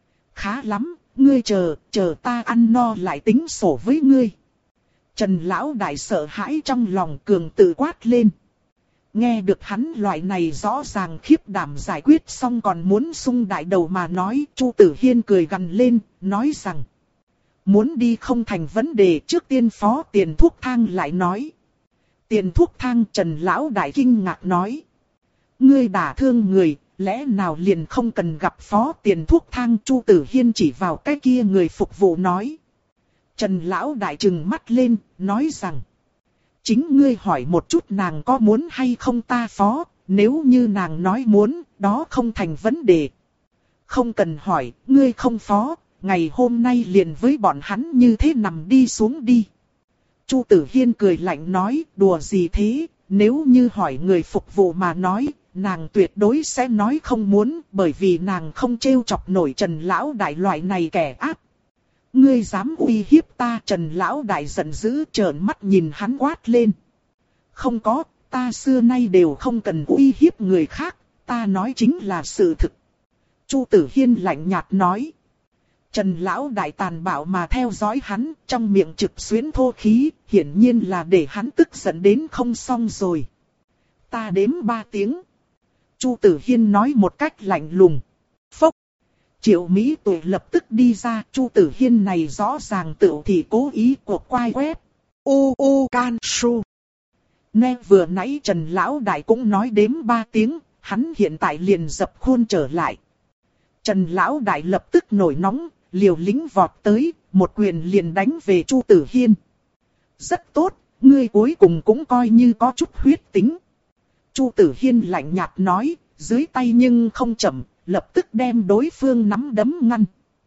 Khá lắm, ngươi chờ, chờ ta ăn no lại tính sổ với ngươi. Trần lão đại sợ hãi trong lòng cường tự quát lên. Nghe được hắn loại này rõ ràng khiếp đảm giải quyết xong còn muốn sung đại đầu mà nói, Chu Tử Hiên cười gằn lên, nói rằng. Muốn đi không thành vấn đề, trước tiên phó tiền thuốc thang lại nói. Tiền thuốc thang, Trần lão đại kinh ngạc nói. Ngươi đả thương người, lẽ nào liền không cần gặp phó tiền thuốc thang? Chu Tử Hiên chỉ vào cái kia người phục vụ nói. Trần lão đại trừng mắt lên, nói rằng. Chính ngươi hỏi một chút nàng có muốn hay không ta phó, nếu như nàng nói muốn, đó không thành vấn đề. Không cần hỏi, ngươi không phó, ngày hôm nay liền với bọn hắn như thế nằm đi xuống đi. Chu Tử Hiên cười lạnh nói, đùa gì thế, nếu như hỏi người phục vụ mà nói, nàng tuyệt đối sẽ nói không muốn, bởi vì nàng không trêu chọc nổi Trần lão đại loại này kẻ ác. Ngươi dám uy hiếp ta? Trần lão đại giận dữ trợn mắt nhìn hắn quát lên. Không có, ta xưa nay đều không cần uy hiếp người khác, ta nói chính là sự thực. Chu Tử Hiên lạnh nhạt nói. Trần lão đại tàn bạo mà theo dõi hắn, trong miệng trực xuyến thô khí, hiển nhiên là để hắn tức giận đến không xong rồi. Ta đếm ba tiếng. Chu Tử Hiên nói một cách lạnh lùng. Phốc. Triệu Mỹ Tuệ lập tức đi ra, Chu Tử Hiên này rõ ràng tự thì cố ý cuộc quay quét. U u can su. Nghe vừa nãy Trần lão đại cũng nói đếm ba tiếng, hắn hiện tại liền dập khuôn trở lại. Trần lão đại lập tức nổi nóng, liều lĩnh vọt tới, một quyền liền đánh về Chu Tử Hiên. Rất tốt, ngươi cuối cùng cũng coi như có chút huyết tính. Chu Tử Hiên lạnh nhạt nói, dưới tay nhưng không chậm, lập tức đem đối phương nắm đấm ngăn.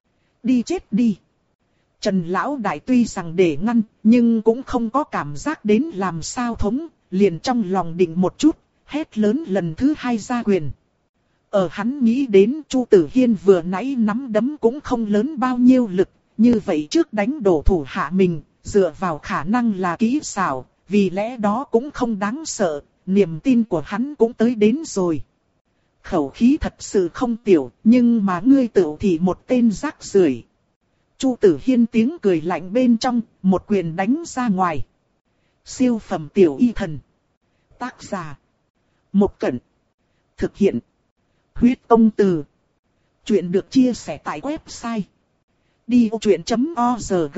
Đi chết đi. Trần lão đại tuy rằng để ngăn, nhưng cũng không có cảm giác đến làm sao thống, liền trong lòng định một chút, hét lớn lần thứ hai ra quyền. Ở hắn nghĩ đến Chu Tử Hiên vừa nãy nắm đấm cũng không lớn bao nhiêu lực, như vậy trước đánh đổ thủ hạ mình, dựa vào khả năng là kỹ xảo, vì lẽ đó cũng không đáng sợ, niềm tin của hắn cũng tới đến rồi. Khẩu khí thật sự không tiểu, nhưng mà ngươi tự thì một tên rác rưởi. Chu Tử Hiên tiếng cười lạnh bên trong, một quyền đánh ra ngoài. Siêu phẩm tiểu y thần. Tác giả. Một Cẩn. Thực hiện. Huyết Công Từ. Chuyện được chia sẻ tại website đi ô chuyện chấm org.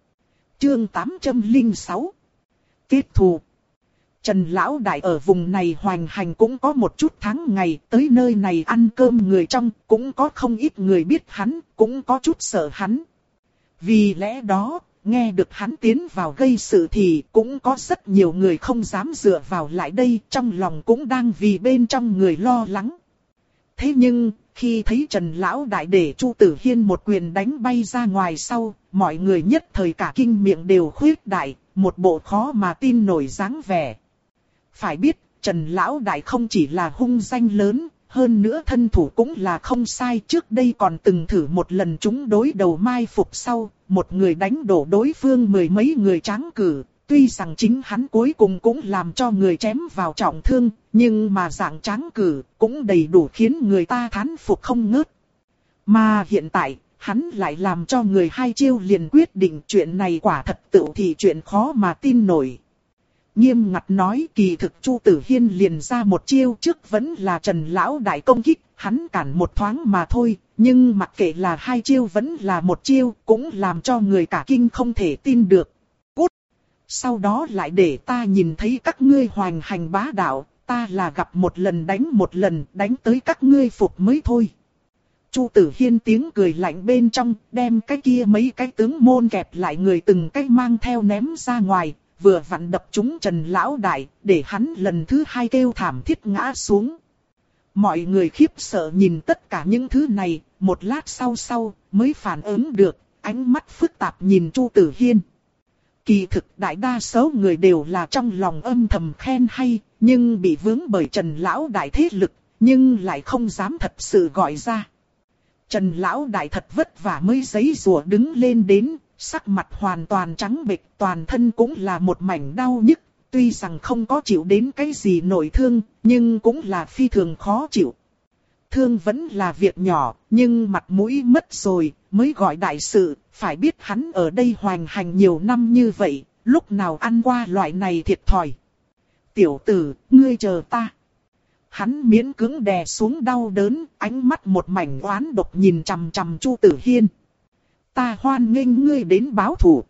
Chương tám trăm lẻ sáu. Kết thù. Trần Lão Đại ở vùng này hoành hành cũng có một chút tháng ngày, tới nơi này ăn cơm người trong, cũng có không ít người biết hắn, cũng có chút sợ hắn. Vì lẽ đó, nghe được hắn tiến vào gây sự thì cũng có rất nhiều người không dám dựa vào lại đây, trong lòng cũng đang vì bên trong người lo lắng. Thế nhưng, khi thấy Trần Lão Đại để Chu Tử Hiên một quyền đánh bay ra ngoài sau, mọi người nhất thời cả kinh miệng đều khuyết đại, một bộ khó mà tin nổi dáng vẻ. Phải biết, Trần Lão Đại không chỉ là hung danh lớn, hơn nữa thân thủ cũng là không sai. Trước đây còn từng thử một lần chúng đối đầu mai phục sau, một người đánh đổ đối phương mười mấy người tráng cử. Tuy rằng chính hắn cuối cùng cũng làm cho người chém vào trọng thương, nhưng mà dạng tráng cử cũng đầy đủ khiến người ta thán phục không ngớt. Mà hiện tại, hắn lại làm cho người hai chiêu liền quyết định chuyện này quả thật tự thì chuyện khó mà tin nổi. Nghiêm ngặt nói kỳ thực Chu Tử Hiên liền ra một chiêu trước vẫn là Trần Lão Đại công kích, hắn cản một thoáng mà thôi, nhưng mặc kệ là hai chiêu vẫn là một chiêu cũng làm cho người cả kinh không thể tin được. Cút! Sau đó lại để ta nhìn thấy các ngươi hoành hành bá đạo, ta là gặp một lần đánh một lần, đánh tới các ngươi phục mới thôi. Chu Tử Hiên tiếng cười lạnh bên trong, đem cái kia mấy cái tướng môn kẹp lại người từng cái mang theo ném ra ngoài, vừa vặn đập trúng Trần Lão Đại, để hắn lần thứ hai kêu thảm thiết ngã xuống. Mọi người khiếp sợ nhìn tất cả những thứ này, một lát sau sau, mới phản ứng được, ánh mắt phức tạp nhìn Chu Tử Hiên. Kỳ thực đại đa số người đều là trong lòng âm thầm khen hay, nhưng bị vướng bởi Trần Lão Đại thế lực, nhưng lại không dám thật sự gọi ra. Trần Lão Đại thật vất vả mới giãy giụa đứng lên đến, sắc mặt hoàn toàn trắng bệch, toàn thân cũng là một mảnh đau nhức, tuy rằng không có chịu đến cái gì nội thương, nhưng cũng là phi thường khó chịu. Thương vẫn là việc nhỏ, nhưng mặt mũi mất rồi, mới gọi đại sự, phải biết hắn ở đây hoành hành nhiều năm như vậy, lúc nào ăn qua loại này thiệt thòi. Tiểu tử, ngươi chờ ta. Hắn miễn cưỡng đè xuống đau đớn, ánh mắt một mảnh oán độc nhìn chằm chằm Chu Tử Hiên. Ta hoan nghênh ngươi đến báo thù.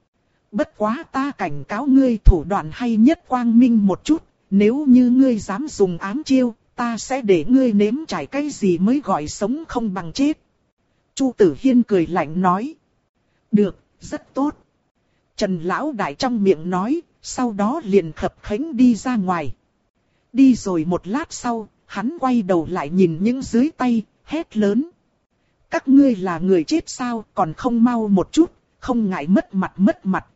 Bất quá ta cảnh cáo ngươi thủ đoạn hay nhất quang minh một chút, nếu như ngươi dám dùng ám chiêu, ta sẽ để ngươi nếm trải cái gì mới gọi sống không bằng chết. Chu Tử Hiên cười lạnh nói. Được, rất tốt. Trần Lão Đại trong miệng nói, sau đó liền khập khánh đi ra ngoài. Đi rồi một lát sau, hắn quay đầu lại nhìn những dưới tay, hét lớn. Các ngươi là người chết sao, còn không mau một chút, không ngại mất mặt mất mặt.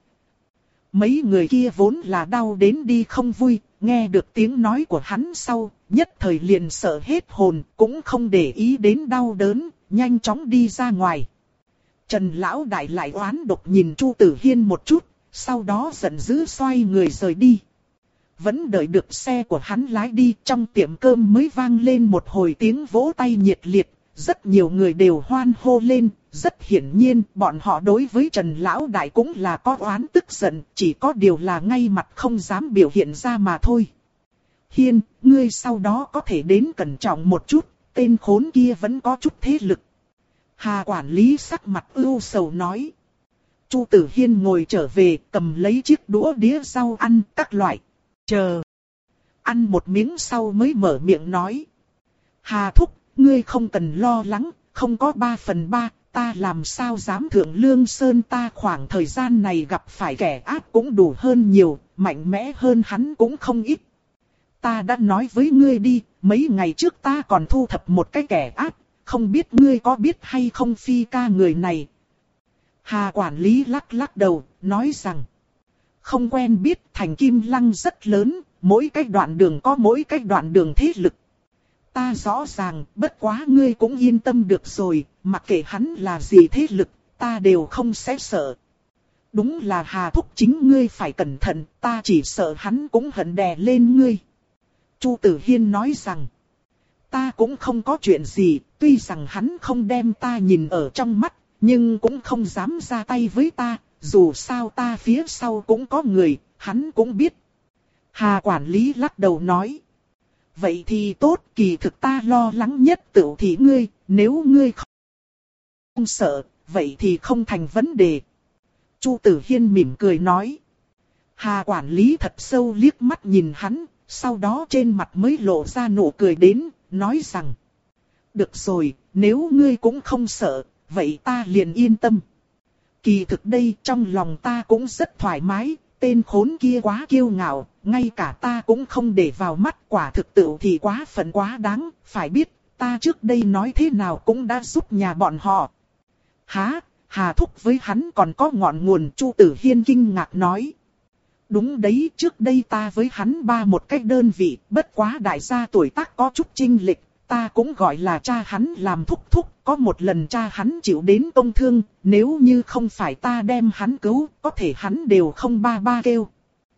Mấy người kia vốn là đau đến đi không vui, nghe được tiếng nói của hắn sau, nhất thời liền sợ hết hồn, cũng không để ý đến đau đớn, nhanh chóng đi ra ngoài. Trần Lão Đại lại oán độc nhìn Chu Tử Hiên một chút, sau đó giận dữ xoay người rời đi. Vẫn đợi được xe của hắn lái đi, trong tiệm cơm mới vang lên một hồi tiếng vỗ tay nhiệt liệt. Rất nhiều người đều hoan hô lên, rất hiển nhiên bọn họ đối với Trần Lão Đại cũng là có oán tức giận, chỉ có điều là ngay mặt không dám biểu hiện ra mà thôi. Hiên, ngươi sau đó có thể đến cẩn trọng một chút, tên khốn kia vẫn có chút thế lực. Hà quản lý sắc mặt ưu sầu nói. Chu Tử Hiên ngồi trở về, cầm lấy chiếc đũa đĩa rau ăn các loại. Chờ. Ăn một miếng sau mới mở miệng nói. Hà thúc, ngươi không cần lo lắng, không có ba phần ba, ta làm sao dám thượng Lương Sơn, ta khoảng thời gian này gặp phải kẻ ác cũng đủ hơn nhiều, mạnh mẽ hơn hắn cũng không ít. Ta đã nói với ngươi đi, mấy ngày trước ta còn thu thập một cái kẻ ác, không biết ngươi có biết hay không Phi ca người này. Hà quản lý lắc lắc đầu, nói rằng, không quen biết, thành Kim Lăng rất lớn, mỗi cái đoạn đường có mỗi cái đoạn đường thế lực. ta rõ ràng, bất quá ngươi cũng yên tâm được rồi, mặc kệ hắn là gì thế lực, ta đều không sẽ sợ. Đúng là Hà thúc chính ngươi phải cẩn thận, ta chỉ sợ hắn cũng hận đè lên ngươi. Chu Tử Hiên nói rằng, ta cũng không có chuyện gì, tuy rằng hắn không đem ta nhìn ở trong mắt, nhưng cũng không dám ra tay với ta, dù sao ta phía sau cũng có người, hắn cũng biết. Hà quản lý lắc đầu nói, vậy thì tốt, kỳ thực ta lo lắng nhất tựu thì ngươi, nếu ngươi không sợ, vậy thì không thành vấn đề. Chu Tử Hiên mỉm cười nói. Hà quản lý thật sâu liếc mắt nhìn hắn, sau đó trên mặt mới lộ ra nụ cười đến, nói rằng, được rồi, nếu ngươi cũng không sợ, vậy ta liền yên tâm. Kỳ thực đây trong lòng ta cũng rất thoải mái, tên khốn kia quá kiêu ngạo, ngay cả ta cũng không để vào mắt, quả thực tự thì quá phận quá đáng, phải biết, ta trước đây nói thế nào cũng đã giúp nhà bọn họ. Hả, Hà thúc với hắn còn có ngọn nguồn, Chu Tử Hiên kinh ngạc nói. Đúng đấy, trước đây ta với hắn ba một cách đơn vị, bất quá đại gia tuổi tác có chút chênh lệch, ta cũng gọi là cha hắn làm thúc thúc, có một lần cha hắn chịu đến công thương, nếu như không phải ta đem hắn cứu, có thể hắn đều không ba ba kêu.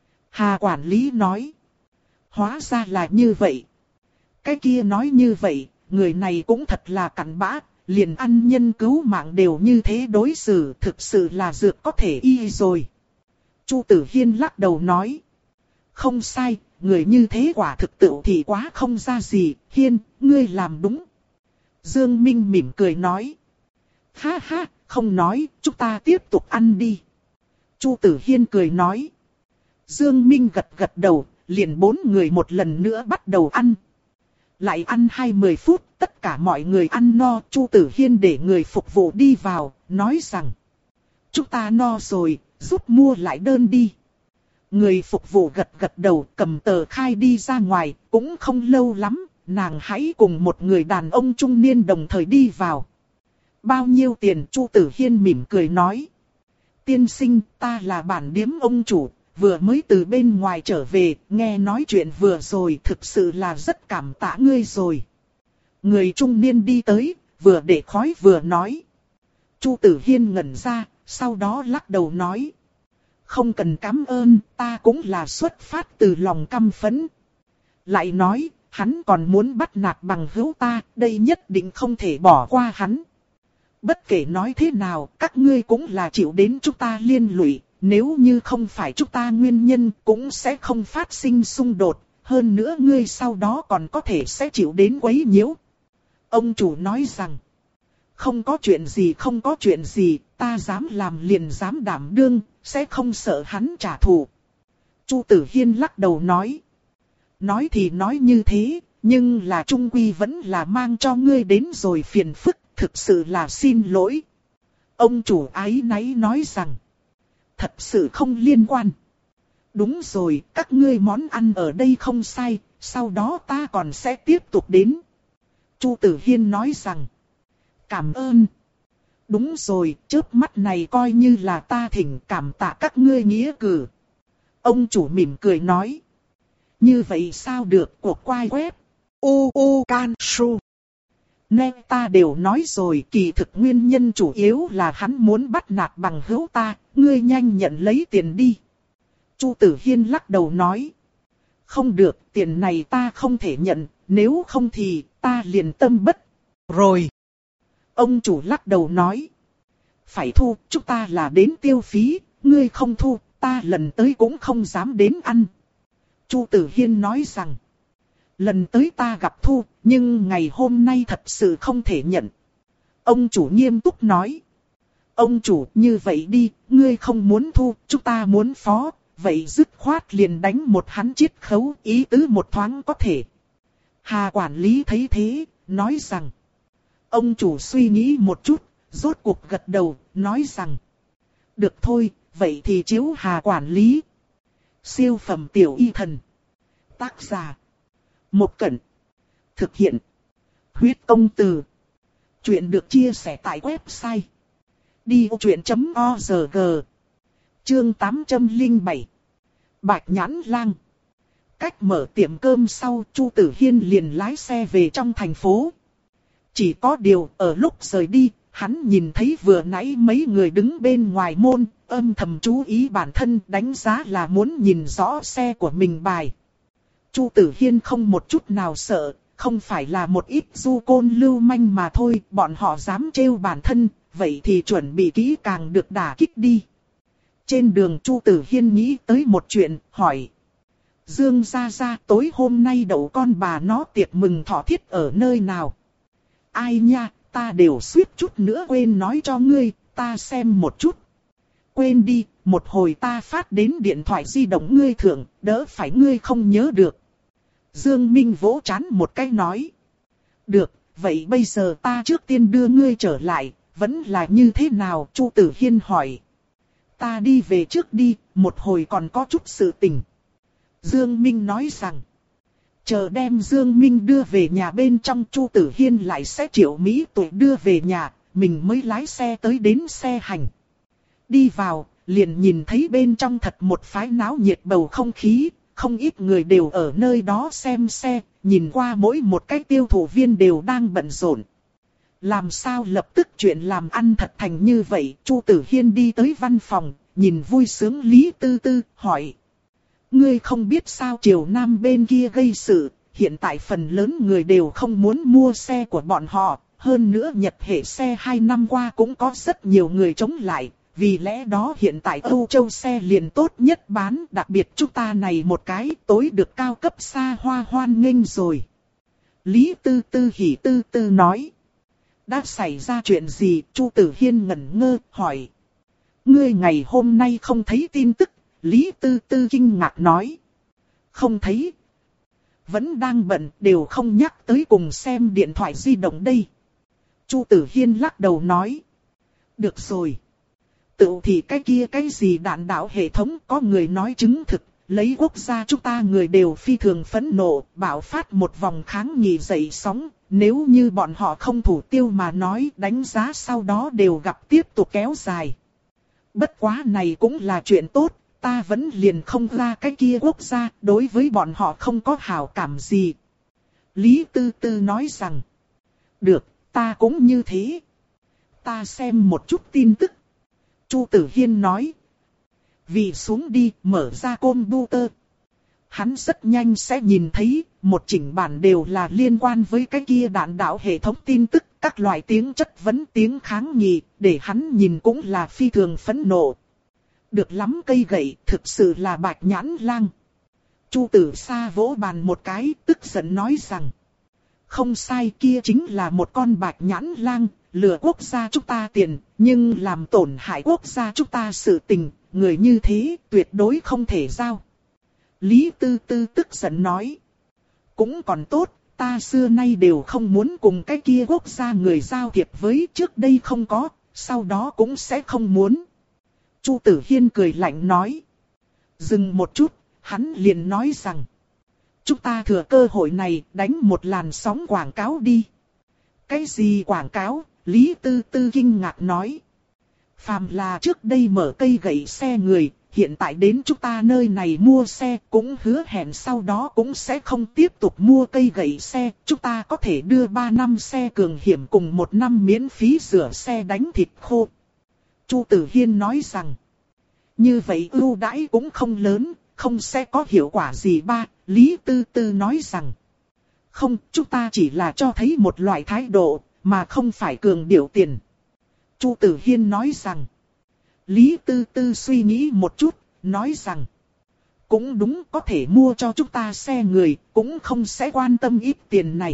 Hà quản lý nói, hóa ra là như vậy. Cái kia nói như vậy, người này cũng thật là cặn bã, liền ăn nhân cứu mạng đều như thế đối xử, thực sự là dược có thể y rồi. Chu Tử Hiên lắc đầu nói, không sai, người như thế quả thực tự thì quá không ra gì, Hiên, ngươi làm đúng. Dương Minh mỉm cười nói, ha ha, không nói, chúng ta tiếp tục ăn đi. Chu Tử Hiên cười nói. Dương Minh gật gật đầu, liền bốn người một lần nữa bắt đầu ăn. Lại ăn hai mươi phút, tất cả mọi người ăn no, Chu Tử Hiên để người phục vụ đi vào, nói rằng, chúng ta no rồi, giúp mua lại đơn đi. Người phục vụ gật gật đầu, cầm tờ khai đi ra ngoài, cũng không lâu lắm, nàng hãy cùng một người đàn ông trung niên đồng thời đi vào. Bao nhiêu tiền? Chu Tử Hiên mỉm cười nói. Tiên sinh, ta là bản điếm ông chủ, vừa mới từ bên ngoài trở về, nghe nói chuyện vừa rồi, thực sự là rất cảm tạ ngươi rồi. Người trung niên đi tới, vừa để khói vừa nói. Chu Tử Hiên ngẩn ra, sau đó lắc đầu nói. Không cần cảm ơn, ta cũng là xuất phát từ lòng căm phẫn. Lại nói, hắn còn muốn bắt nạt bằng hữu ta, đây nhất định không thể bỏ qua hắn. Bất kể nói thế nào, các ngươi cũng là chịu đến chúng ta liên lụy, nếu như không phải chúng ta nguyên nhân cũng sẽ không phát sinh xung đột, hơn nữa ngươi sau đó còn có thể sẽ chịu đến quấy nhiễu. Ông chủ nói rằng, không có chuyện gì không có chuyện gì, ta dám làm liền dám đảm đương, sẽ không sợ hắn trả thù. Chu Tử Hiên lắc đầu nói, nói thì nói như thế, nhưng là trung quy vẫn là mang cho ngươi đến rồi phiền phức, thực sự là xin lỗi. Ông chủ áy náy nói rằng, thật sự không liên quan. Đúng rồi, các ngươi món ăn ở đây không sai, sau đó ta còn sẽ tiếp tục đến. Chu Tử Hiên nói rằng, cảm ơn. Đúng rồi, chớp mắt này coi như là ta thỉnh cảm tạ các ngươi nghĩa cử. Ông chủ mỉm cười nói, như vậy sao được, cuộc quay web u u can su. Nên ta đều nói rồi, kỳ thực nguyên nhân chủ yếu là hắn muốn bắt nạt bằng hữu ta, ngươi nhanh nhận lấy tiền đi. Chu Tử Hiên lắc đầu nói, không được, tiền này ta không thể nhận, nếu không thì ta liền tâm bất. Rồi. Ông chủ lắc đầu nói, phải thu, chúng ta là đến tiêu phí, ngươi không thu, ta lần tới cũng không dám đến ăn. Chu Tử Hiên nói rằng, lần tới ta gặp thu, nhưng ngày hôm nay thật sự không thể nhận. Ông chủ nghiêm túc nói, ông chủ như vậy đi, ngươi không muốn thu, chúng ta muốn phó, vậy dứt khoát liền đánh một hắn chiết khấu, ý tứ một thoáng có thể. Hà quản lý thấy thế, nói rằng, ông chủ suy nghĩ một chút, rốt cuộc gật đầu, nói rằng, được thôi, vậy thì chiếu Hà quản lý. Siêu phẩm tiểu y thần. Tác giả, Một Cẩn. Thực hiện, Huyết Công Từ. Chuyện được chia sẻ tại website đi vô chuyện chấm org. Chương tám trăm lẻ bảy. Bạch Nhãn Lang. Cách mở tiệm cơm sau, Chu Tử Hiên liền lái xe về trong thành phố. Chỉ có điều, ở lúc rời đi, hắn nhìn thấy vừa nãy mấy người đứng bên ngoài môn, âm thầm chú ý bản thân, đánh giá là muốn nhìn rõ xe của mình bài. Chu Tử Hiên không một chút nào sợ, không phải là một ít du côn lưu manh mà thôi, bọn họ dám trêu bản thân, vậy thì chuẩn bị kỹ càng được đả kích đi. Trên đường Chu Tử Hiên nghĩ tới một chuyện, hỏi. Dương gia gia, tối hôm nay đậu con bà nó tiệc mừng thọ thiết ở nơi nào? Ai nha, ta đều suýt chút nữa quên nói cho ngươi, ta xem một chút. Quên đi, một hồi ta phát đến điện thoại di động ngươi thưởng, đỡ phải ngươi không nhớ được. Dương Minh vỗ trán một cái nói. Được, vậy bây giờ ta trước tiên đưa ngươi trở lại, vẫn là như thế nào? Chu Tử Hiên hỏi. Ta đi về trước đi, một hồi còn có chút sự tình. Dương Minh nói rằng. Chờ đem Dương Minh đưa về nhà bên trong, Chu Tử Hiên lại sẽ triệu Mỹ Tuệ đưa về nhà, mình mới lái xe tới đến xe hành. Đi vào, liền nhìn thấy bên trong thật một phái náo nhiệt bầu không khí, không ít người đều ở nơi đó xem xe, nhìn qua mỗi một cái tiêu thụ viên đều đang bận rộn. Làm sao lập tức chuyện làm ăn thật thành như vậy? Chu Tử Hiên đi tới văn phòng, nhìn vui sướng Lý Tư Tư, hỏi. Ngươi không biết sao Triều Nam bên kia gây sự, hiện tại phần lớn người đều không muốn mua xe của bọn họ, hơn nữa Nhật hệ xe hai năm qua cũng có rất nhiều người chống lại, vì lẽ đó hiện tại Âu Châu xe liền tốt nhất bán, đặc biệt chúng ta này một cái tối được cao cấp xa hoa hoan nghênh rồi. Lý Tư Tư hỉ tư tư nói. Đã xảy ra chuyện gì? Chu Tử Hiên ngẩn ngơ, hỏi. Ngươi ngày hôm nay không thấy tin tức? Lý Tư Tư kinh ngạc nói. Không thấy. Vẫn đang bận, đều không nhắc tới cùng xem điện thoại di động đây. Chu Tử Hiên lắc đầu nói. Được rồi. Tự thì cái kia cái gì đạn đạo hệ thống, có người nói chứng thực, lấy quốc gia chúng ta người đều phi thường phẫn nộ, bạo phát một vòng kháng nghị dậy sóng. Nếu như bọn họ không thủ tiêu mà nói, đánh giá sau đó đều gặp tiếp tục kéo dài. Bất quá này cũng là chuyện tốt, ta vẫn liền không ra cái kia quốc gia, đối với bọn họ không có hảo cảm gì. Lý Tư Tư nói rằng, được, ta cũng như thế. Ta xem một chút tin tức. Chu Tử Hiên nói, vì xuống đi, mở ra computer. Hắn rất nhanh sẽ nhìn thấy, một chỉnh bản đều là liên quan với cái kia đạn đạo hệ thống tin tức, các loại tiếng chất vấn tiếng kháng nghị, để hắn nhìn cũng là phi thường phẫn nộ. Được lắm cây gậy, thực sự là bạch nhãn lang. Chu Tử Sa vỗ bàn một cái, tức giận nói rằng, không sai, kia chính là một con bạch nhãn lang, lừa quốc gia chúng ta tiền, nhưng làm tổn hại quốc gia chúng ta sự tình, người như thế tuyệt đối không thể giao. Lý Tư Tư tức giận nói, cũng còn tốt, ta xưa nay đều không muốn cùng cái kia quốc gia người giao thiệp với, trước đây không có, sau đó cũng sẽ không muốn. Chu Tử Hiên cười lạnh nói. Dừng một chút, hắn liền nói rằng, chúng ta thừa cơ hội này đánh một làn sóng quảng cáo đi. Cái gì quảng cáo? Lý Tư Tư kinh ngạc nói. Phàm là trước đây mở cây gậy xe người, hiện tại đến chúng ta nơi này mua xe, cũng hứa hẹn sau đó cũng sẽ không tiếp tục mua cây gậy xe. Chúng ta có thể đưa ba năm xe cường hiểm cùng một năm miễn phí rửa xe đánh thịt khô. Chu Tử Hiên nói rằng, như vậy ưu đãi cũng không lớn, không sẽ có hiệu quả gì ba. Lý Tư Tư nói rằng, không, chúng ta chỉ là cho thấy một loại thái độ, mà không phải cường điệu tiền. Chu Tử Hiên nói rằng, Lý Tư Tư suy nghĩ một chút, nói rằng, cũng đúng, có thể mua cho chúng ta xe người, cũng không sẽ quan tâm ít tiền này.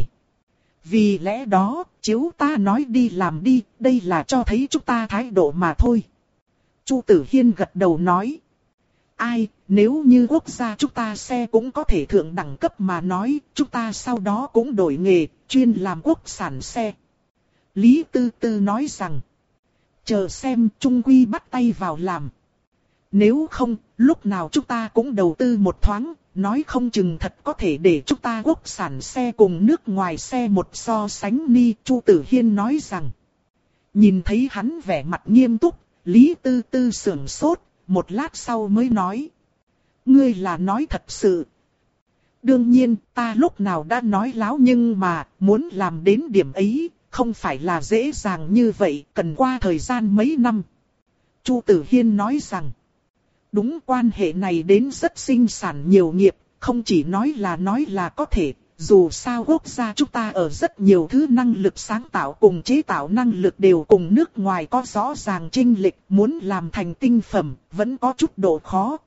Vì lẽ đó, chiếu ta nói đi làm đi, đây là cho thấy chúng ta thái độ mà thôi. Chu Tử Hiên gật đầu nói, ai, nếu như quốc gia chúng ta xe cũng có thể thượng đẳng cấp mà nói, chúng ta sau đó cũng đổi nghề, chuyên làm quốc sản xe. Lý Tư Tư nói rằng, chờ xem, chung quy bắt tay vào làm. Nếu không, lúc nào chúng ta cũng đầu tư một thoáng, nói không chừng thật có thể để chúng ta quốc sản xe cùng nước ngoài xe một so sánh ni. Chu Tử Hiên nói rằng, nhìn thấy hắn vẻ mặt nghiêm túc, Lý Tư Tư sưởng sốt, một lát sau mới nói, ngươi là nói thật sự. Đương nhiên, ta lúc nào đã nói láo nhưng mà, muốn làm đến điểm ấy, không phải là dễ dàng như vậy, cần qua thời gian mấy năm. Chu Tử Hiên nói rằng, đúng, quan hệ này đến rất sinh sản nhiều nghiệp, không chỉ nói là nói là có thể, dù sao quốc gia chúng ta ở rất nhiều thứ năng lực sáng tạo cùng chế tạo năng lực đều cùng nước ngoài có rõ ràng chênh lệch, muốn làm thành tinh phẩm, vẫn có chút độ khó.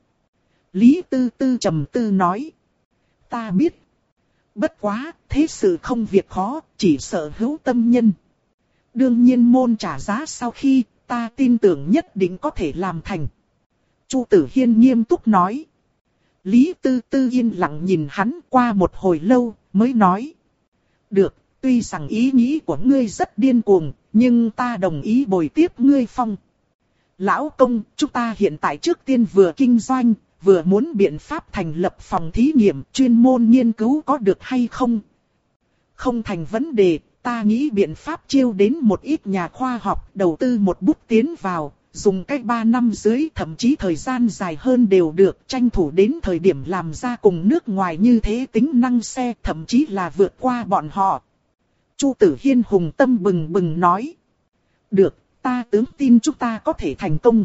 Lý Tư Tư trầm tư nói, ta biết. Bất quá, thế sự không việc khó, chỉ sợ hữu tâm nhân. Đương nhiên môn trả giá sau khi, ta tin tưởng nhất định có thể làm thành. Chu Tử Hiên nghiêm túc nói. Lý Tư Tư yên lặng nhìn hắn qua một hồi lâu, mới nói. Được, tuy rằng ý nghĩ của ngươi rất điên cuồng, nhưng ta đồng ý bồi tiếp ngươi phong. Lão công, chúng ta hiện tại trước tiên vừa kinh doanh, vừa muốn biện pháp thành lập phòng thí nghiệm chuyên môn nghiên cứu có được hay không? Không thành vấn đề, ta nghĩ biện pháp chiêu đến một ít nhà khoa học đầu tư một bút tiến vào, dùng cách ba năm dưới thậm chí thời gian dài hơn đều được, tranh thủ đến thời điểm làm ra cùng nước ngoài như thế tính năng xe, thậm chí là vượt qua bọn họ. Chu Tử Hiên hùng tâm bừng bừng nói. Được, ta tướng tin chúng ta có thể thành công.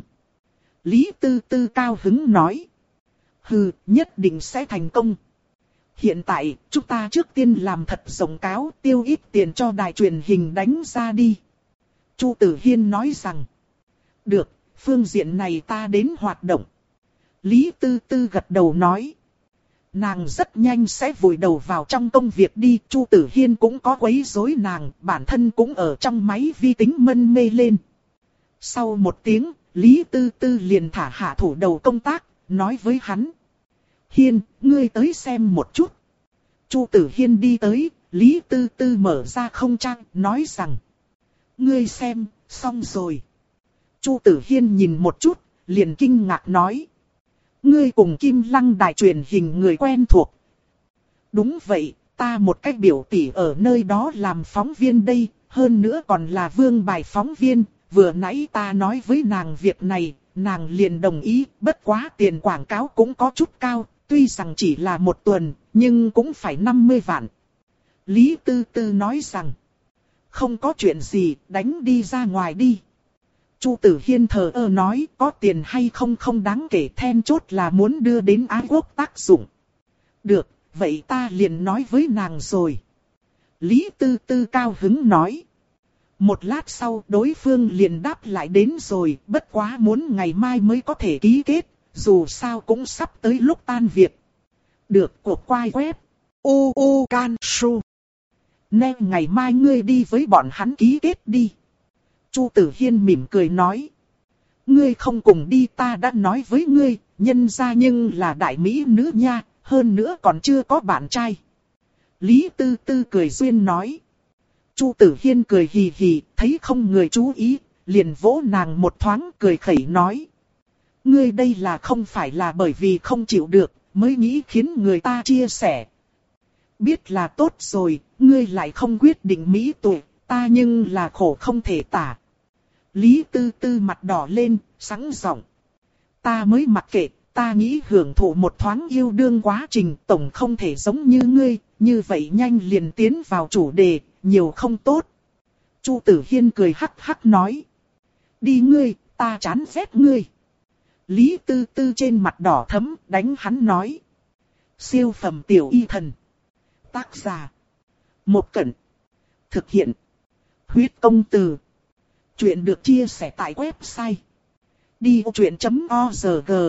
Lý Tư Tư cao hứng nói. Hừ, nhất định sẽ thành công. Hiện tại, chúng ta trước tiên làm thật rộng cáo, tiêu ít tiền cho đài truyền hình đánh ra đi. Chu Tử Hiên nói rằng. Được, phương diện này ta đến hoạt động. Lý Tư Tư gật đầu nói. Nàng rất nhanh sẽ vùi đầu vào trong công việc đi. Chu Tử Hiên cũng có quấy rối nàng, bản thân cũng ở trong máy vi tính mân mê lên. Sau một tiếng, Lý Tư Tư liền thả hạ thủ đầu công tác, nói với hắn. Hiên, ngươi tới xem một chút. Chu Tử Hiên đi tới, Lý Tư Tư mở ra không trang, nói rằng. Ngươi xem, xong rồi. Chu Tử Hiên nhìn một chút, liền kinh ngạc nói. Ngươi cùng Kim Lăng đài truyền hình người quen thuộc. Đúng vậy, ta một cách biểu tỷ ở nơi đó làm phóng viên đây, hơn nữa còn là vương bài phóng viên. Vừa nãy ta nói với nàng việc này, nàng liền đồng ý, bất quá tiền quảng cáo cũng có chút cao, tuy rằng chỉ là một tuần, nhưng cũng phải năm mươi vạn. Lý Tư Tư nói rằng, không có chuyện gì, đánh đi ra ngoài đi. Chu Tử Hiên thờ ơ nói, có tiền hay không không đáng kể, then chốt là muốn đưa đến ái quốc tác dụng. Được, vậy ta liền nói với nàng rồi. Lý Tư Tư cao hứng nói. Một lát sau đối phương liền đáp lại đến rồi, bất quá muốn ngày mai mới có thể ký kết, dù sao cũng sắp tới lúc tan việc. Được, cuộc quay web. u u can su. Nên ngày mai ngươi đi với bọn hắn ký kết đi. Chu Tử Hiên mỉm cười nói. Ngươi không cùng đi, ta đã nói với ngươi, nhân ra nhưng là đại mỹ nữ nha, hơn nữa còn chưa có bạn trai. Lý Tư Tư cười duyên nói. Chu Tử Hiên cười hì hì, thấy không người chú ý, liền vỗ nàng một thoáng cười khẩy nói. Ngươi đây là không phải là bởi vì không chịu được, mới nghĩ khiến người ta chia sẻ. Biết là tốt rồi, ngươi lại không quyết định mỹ tuổi, ta nhưng là khổ không thể tả. Lý Tư Tư mặt đỏ lên, sẵn giọng. Ta mới mặc kệ, ta nghĩ hưởng thụ một thoáng yêu đương quá trình, tổng không thể giống như ngươi, như vậy nhanh liền tiến vào chủ đề, nhiều không tốt. Chu Tử Hiên cười hắc hắc nói. Đi ngươi, ta chán ghét ngươi. Lý Tư Tư trên mặt đỏ thẫm, đánh hắn nói. Siêu phẩm tiểu y thần. Tác giả. Một Cẩn. Thực hiện. Huyết công từ. Chuyện được chia sẻ tại website. đi vô chuyện chấm org.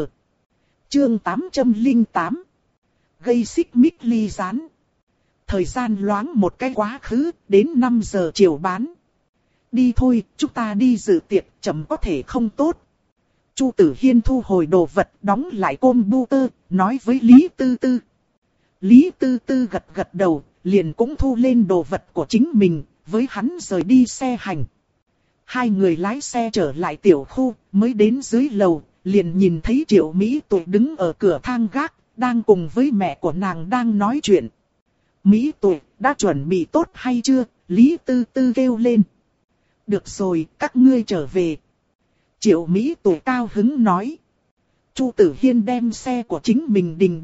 Chương tám trăm lẻ tám. Gây xích mích ly gián. Thời gian loáng một cái quá khứ, đến năm giờ chiều bán. Đi thôi, chúng ta đi dự tiệc, chậm có thể không tốt. Chu Tử Hiên thu hồi đồ vật, đóng lại computer, nói với Lý Tư Tư. Lý Tư Tư gật gật đầu, liền cũng thu lên đồ vật của chính mình, với hắn rời đi xe hành. Hai người lái xe trở lại tiểu khu, mới đến dưới lầu, liền nhìn thấy Triệu Mỹ Tuệ đứng ở cửa thang gác, đang cùng với mẹ của nàng đang nói chuyện. Mỹ Tuệ, đã chuẩn bị tốt hay chưa? Lý Tư Tư kêu lên. Được rồi, các ngươi trở về. Triệu Mỹ Tuệ cao hứng nói. Chu Tử Hiên đem xe của chính mình đình được,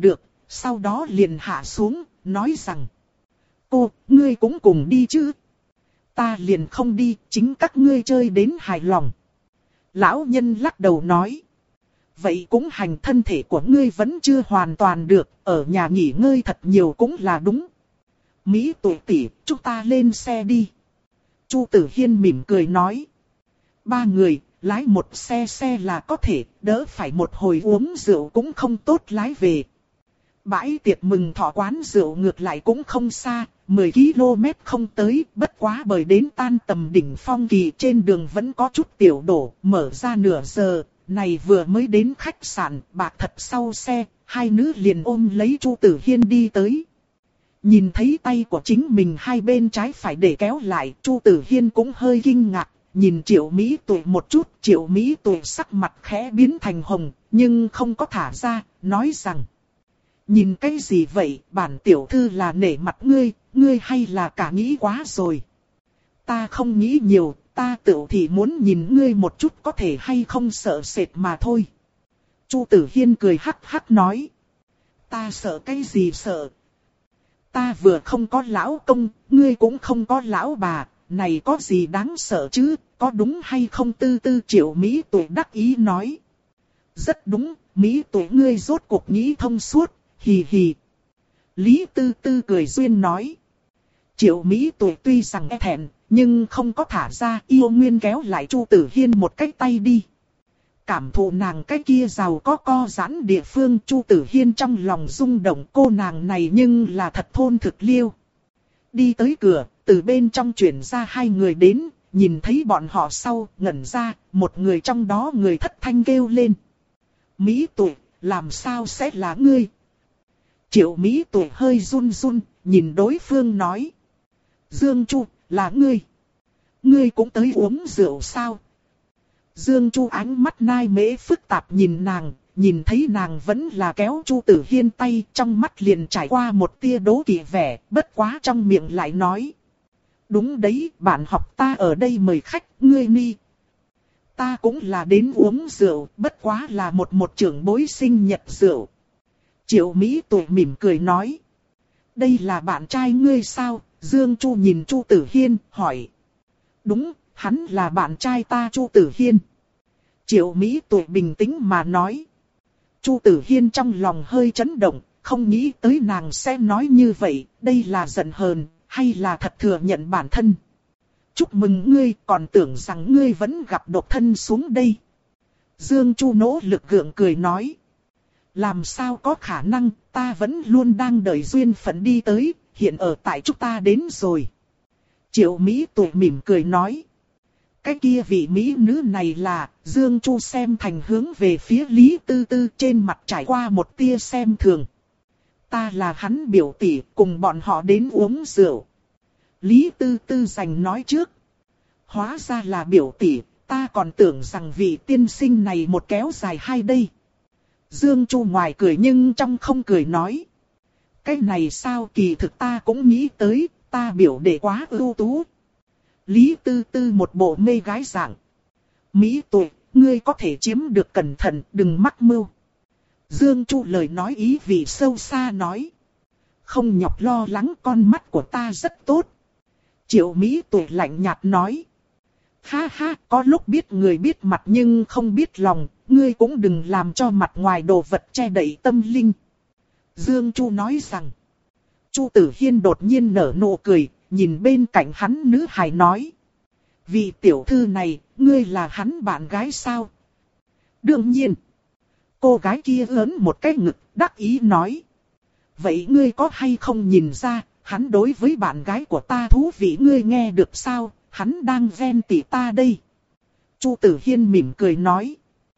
sau đó liền hạ xuống, nói rằng: Cô, ngươi cũng cùng đi chứ? Ta liền không đi, chính các ngươi chơi đến hài lòng. Lão nhân lắc đầu nói: Vậy cũng hành, thân thể của ngươi vẫn chưa hoàn toàn được, ở nhà nghỉ ngơi thật nhiều cũng là đúng. Mỹ Tuệ tỷ, chúng ta lên xe đi. Chu Tử Hiên mỉm cười nói: Ba người, lái một xe xe là có thể, đỡ phải một hồi uống rượu cũng không tốt lái về. Bãi tiệc mừng thọ quán rượu ngược lại cũng không xa, mười ki lô mét không tới, bất quá bởi đến tan tầm đỉnh phong kỳ trên đường vẫn có chút tiểu đổ, mở ra nửa giờ, này vừa mới đến khách sạn, bạc thật sau xe, hai nữ liền ôm lấy Chu Tử Hiên đi tới. Nhìn thấy tay của chính mình hai bên trái phải để kéo lại, Chu Tử Hiên cũng hơi kinh ngạc, nhìn Triệu Mỹ Tuệ một chút, Triệu Mỹ Tuệ sắc mặt khẽ biến thành hồng, nhưng không có thả ra, nói rằng: Nhìn cái gì vậy, bản tiểu thư là nể mặt ngươi, ngươi hay là cả nghĩ quá rồi. Ta không nghĩ nhiều, ta tự thì muốn nhìn ngươi một chút có thể hay không sợ sệt mà thôi. Chu Tử Hiên cười hắc hắc nói: Ta sợ cái gì sợ? Ta vừa không có lão công, ngươi cũng không có lão bà, này có gì đáng sợ chứ, có đúng hay không? Tư tư Triệu Mỹ Tuệ đắc ý nói. Rất đúng, Mỹ Tuệ ngươi rốt cuộc nghĩ thông suốt, hì hì. Lý Tư Tư cười duyên nói. Triệu Mỹ Tuệ tuy rằng e thẹn, nhưng không có thả ra, yêu nguyên kéo lại Chu Tử Hiên một cái tay đi. Cảm thụ nàng cái kia giàu có co giãn địa phương, Chu Tử Hiên trong lòng rung động, cô nàng này nhưng là thật thôn thực liêu. Đi tới cửa, từ bên trong chuyển ra hai người đến, nhìn thấy bọn họ sau, ngẩn ra, một người trong đó người thất thanh kêu lên. Mỹ Tuệ, làm sao sẽ là ngươi? Triệu Mỹ Tuệ hơi run run, nhìn đối phương nói. Dương Chu, là ngươi. Ngươi cũng tới uống rượu sao? Dương Chu ánh mắt nai mễ phức tạp nhìn nàng, nhìn thấy nàng vẫn là kéo Chu Tử Hiên tay, trong mắt liền trải qua một tia đố kỵ vẻ, bất quá trong miệng lại nói. Đúng đấy, bạn học ta ở đây mời khách, ngươi ni. Ta cũng là đến uống rượu, bất quá là một một trưởng bối sinh nhật rượu. Triệu Mỹ Tuệ mỉm cười nói. Đây là bạn trai ngươi sao? Dương Chu nhìn Chu Tử Hiên, hỏi. Đúng, hắn là bạn trai ta Chu Tử Hiên. Triệu Mỹ Tuệ bình tĩnh mà nói. Chu Tử Hiên trong lòng hơi chấn động, không nghĩ tới nàng sẽ nói như vậy, đây là giận hờn, hay là thật thừa nhận bản thân. Chúc mừng ngươi, còn tưởng rằng ngươi vẫn gặp độc thân xuống đây. Dương Chu nỗ lực gượng cười nói. Làm sao có khả năng, ta vẫn luôn đang đợi duyên phận đi tới, hiện ở tại chúng ta đến rồi. Triệu Mỹ Tuệ mỉm cười nói. Cái kia vị Mỹ nữ này là, Dương Chu xem thành hướng về phía Lý Tư Tư, trên mặt trải qua một tia xem thường. Ta là hắn biểu tỷ, cùng bọn họ đến uống rượu. Lý Tư Tư giành nói trước. Hóa ra là biểu tỷ, ta còn tưởng rằng vị tiên sinh này một kéo dài hai đây. Dương Chu ngoài cười nhưng trong không cười nói. Cái này sao, kỳ thực ta cũng nghĩ tới, ta biểu đệ quá ưu tú. Lý Tư Tư một bộ mê gái dạng. Mỹ Tuệ, ngươi có thể chiếm được cẩn thận, đừng mắc mưu. Dương Chu lời nói ý vị sâu xa nói. Không nhọc lo lắng, con mắt của ta rất tốt. Triệu Mỹ Tuệ lạnh nhạt nói. Ha ha, có lúc biết người biết mặt nhưng không biết lòng, ngươi cũng đừng làm cho mặt ngoài đồ vật che đậy tâm linh. Dương Chu nói rằng. Chu Tử Hiên đột nhiên nở nụ cười, nhìn bên cạnh hắn nữ hài nói. Vị tiểu thư này, ngươi là hắn bạn gái sao? Đương nhiên. Cô gái kia ớn một cái ngực, đắc ý nói. Vậy ngươi có hay không nhìn ra, hắn đối với bạn gái của ta thú vị, ngươi nghe được sao? Hắn đang ghen tị ta đây. Chu Tử Hiên mỉm cười nói.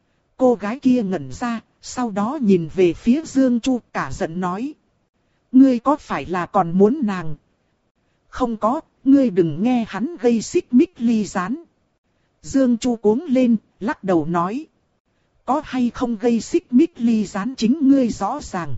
Cô gái kia ngẩn ra, sau đó nhìn về phía Dương Chu cả giận nói. Ngươi có phải là còn muốn nàng? Không có, ngươi đừng nghe hắn gây xích mích ly gián. Dương Chu cuống lên, lắc đầu nói. Có hay không gây xích mích ly gián chính ngươi rõ ràng.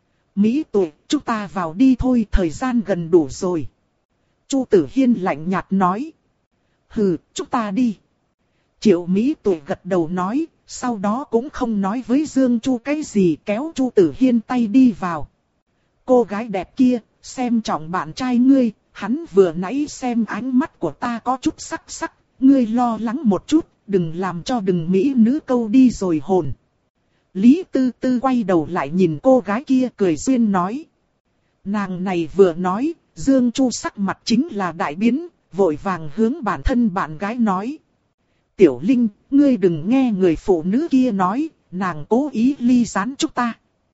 Mỹ Tuệ, chúng ta vào đi thôi, thời gian gần đủ rồi. Chu Tử Hiên lạnh nhạt nói. Hừ, chúng ta đi. Triệu Mỹ Tuệ gật đầu nói, sau đó cũng không nói với Dương Chu cái gì, kéo Chu Tử Hiên tay đi vào. cô gái đẹp kia, xem trọng bạn trai ngươi, hắn vừa nãy xem ánh mắt của ta có chút sắc sắc, ngươi lo lắng một chút, đừng làm cho đừng mỹ nữ câu đi rồi hồn. Lý Tư Tư quay đầu lại nhìn cô gái kia cười duyên nói. Nàng này vừa nói, Dương Chu sắc mặt chính là đại biến, vội vàng hướng bản thân bạn gái nói. Tiểu Linh, ngươi đừng nghe người phụ nữ kia nói, nàng cố ý ly gián chúng ta.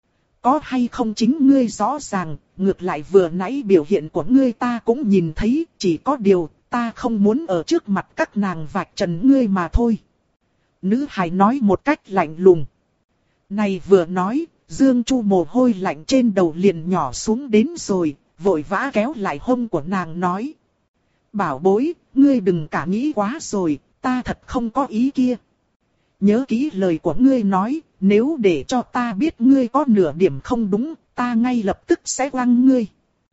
Có hay không chính ngươi rõ ràng, ngược lại vừa nãy biểu hiện của ngươi ta cũng nhìn thấy, chỉ có điều ta không muốn ở trước mặt các nàng vạch trần ngươi mà thôi. Nữ hài nói một cách lạnh lùng. Này vừa nói, Dương Chu mồ hôi lạnh trên đầu liền nhỏ xuống đến rồi, vội vã kéo lại hông của nàng nói. Bảo bối, ngươi đừng cả nghĩ quá rồi, ta thật không có ý kia. Nhớ kỹ lời của ngươi nói, nếu để cho ta biết ngươi có nửa điểm không đúng, ta ngay lập tức sẽ quăng ngươi.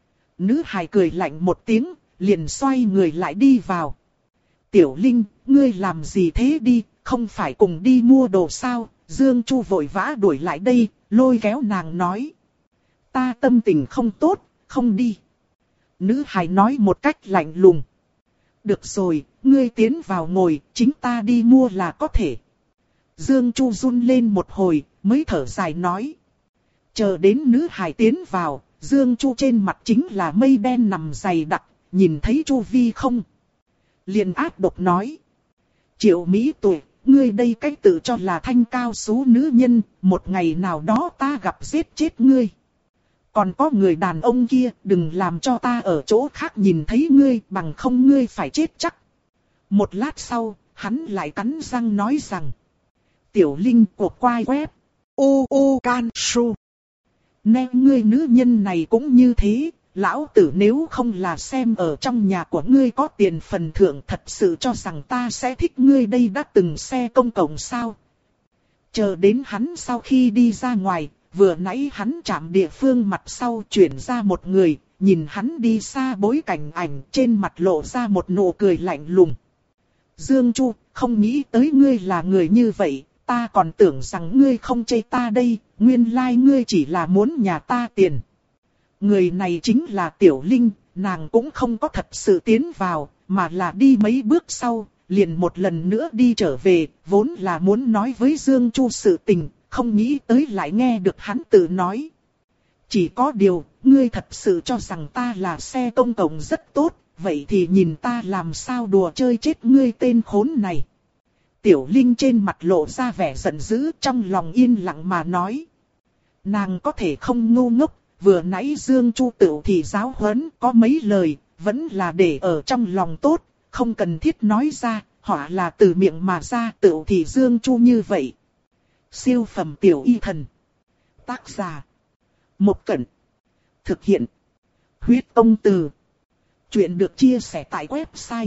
Nữ hài cười lạnh một tiếng, liền xoay người lại đi vào. Tiểu Linh, ngươi làm gì thế đi, không phải cùng đi mua đồ sao? Dương Chu vội vã đuổi lại đây, lôi kéo nàng nói. Ta tâm tình không tốt, không đi. Nữ hài nói một cách lạnh lùng. Được rồi, ngươi tiến vào ngồi, chính ta đi mua là có thể. Dương Chu run lên một hồi, mới thở dài nói. Chờ đến nữ hài tiến vào, Dương Chu trên mặt chính là mây đen nằm dày đặc, nhìn thấy Chu Vi không. Liền ác độc nói. Triệu Mỹ Tuệ, ngươi đây cách tự cho là thanh cao số nữ nhân, một ngày nào đó ta gặp giết chết ngươi. Còn có người đàn ông kia, đừng làm cho ta ở chỗ khác nhìn thấy ngươi, bằng không ngươi phải chết chắc. Một lát sau, hắn lại cắn răng nói rằng. Tiểu Linh cuộc quai web. U U Can Su. Nè ngươi nữ nhân này cũng như thế, lão tử nếu không là xem ở trong nhà của ngươi có tiền phần thưởng thật sự cho rằng ta sẽ thích ngươi đây đã từng xe công cộng sao. Chờ đến hắn sau khi đi ra ngoài, vừa nãy hắn chạm địa phương mặt sau chuyển ra một người, nhìn hắn đi xa bối cảnh ảnh trên mặt lộ ra một nụ cười lạnh lùng. Dương Chu, không nghĩ tới ngươi là người như vậy. Ta còn tưởng rằng ngươi không chê ta đây, nguyên lai ngươi chỉ là muốn nhà ta tiền. Người này chính là Tiểu Linh, nàng cũng không có thật sự tiến vào, mà là đi mấy bước sau, liền một lần nữa đi trở về, vốn là muốn nói với Dương Chu sự tình, không nghĩ tới lại nghe được hắn tự nói. Chỉ có điều, ngươi thật sự cho rằng ta là xe công cộng rất tốt, vậy thì nhìn ta làm sao đùa chơi chết ngươi tên khốn này. Tiểu Linh trên mặt lộ ra vẻ giận dữ, trong lòng yên lặng mà nói. Nàng có thể không ngu ngốc, vừa nãy Dương Chu Tửu thì giáo huấn có mấy lời, vẫn là để ở trong lòng tốt, không cần thiết nói ra, hoặc là từ miệng mà ra Tửu thì Dương Chu như vậy. Siêu phẩm tiểu y thần. Tác giả. Một Cẩn. Thực hiện. Huyết Công Từ. Chuyện được chia sẻ tại website.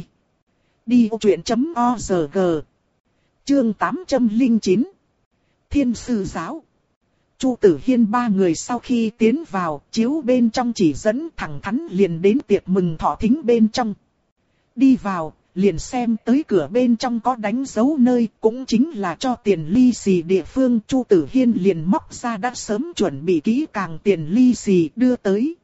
đi ô chuyện chấm org. Chương tám trăm lẻ chín. Thiên Sư Giáo. Chu Tử Hiên ba người sau khi tiến vào, chiếu bên trong chỉ dẫn thẳng thắn liền đến tiệc mừng thọ thính bên trong. Đi vào, liền xem tới cửa bên trong có đánh dấu nơi, cũng chính là cho tiền ly xì địa phương. Chu Tử Hiên liền móc ra đã sớm chuẩn bị kỹ càng tiền ly xì đưa tới.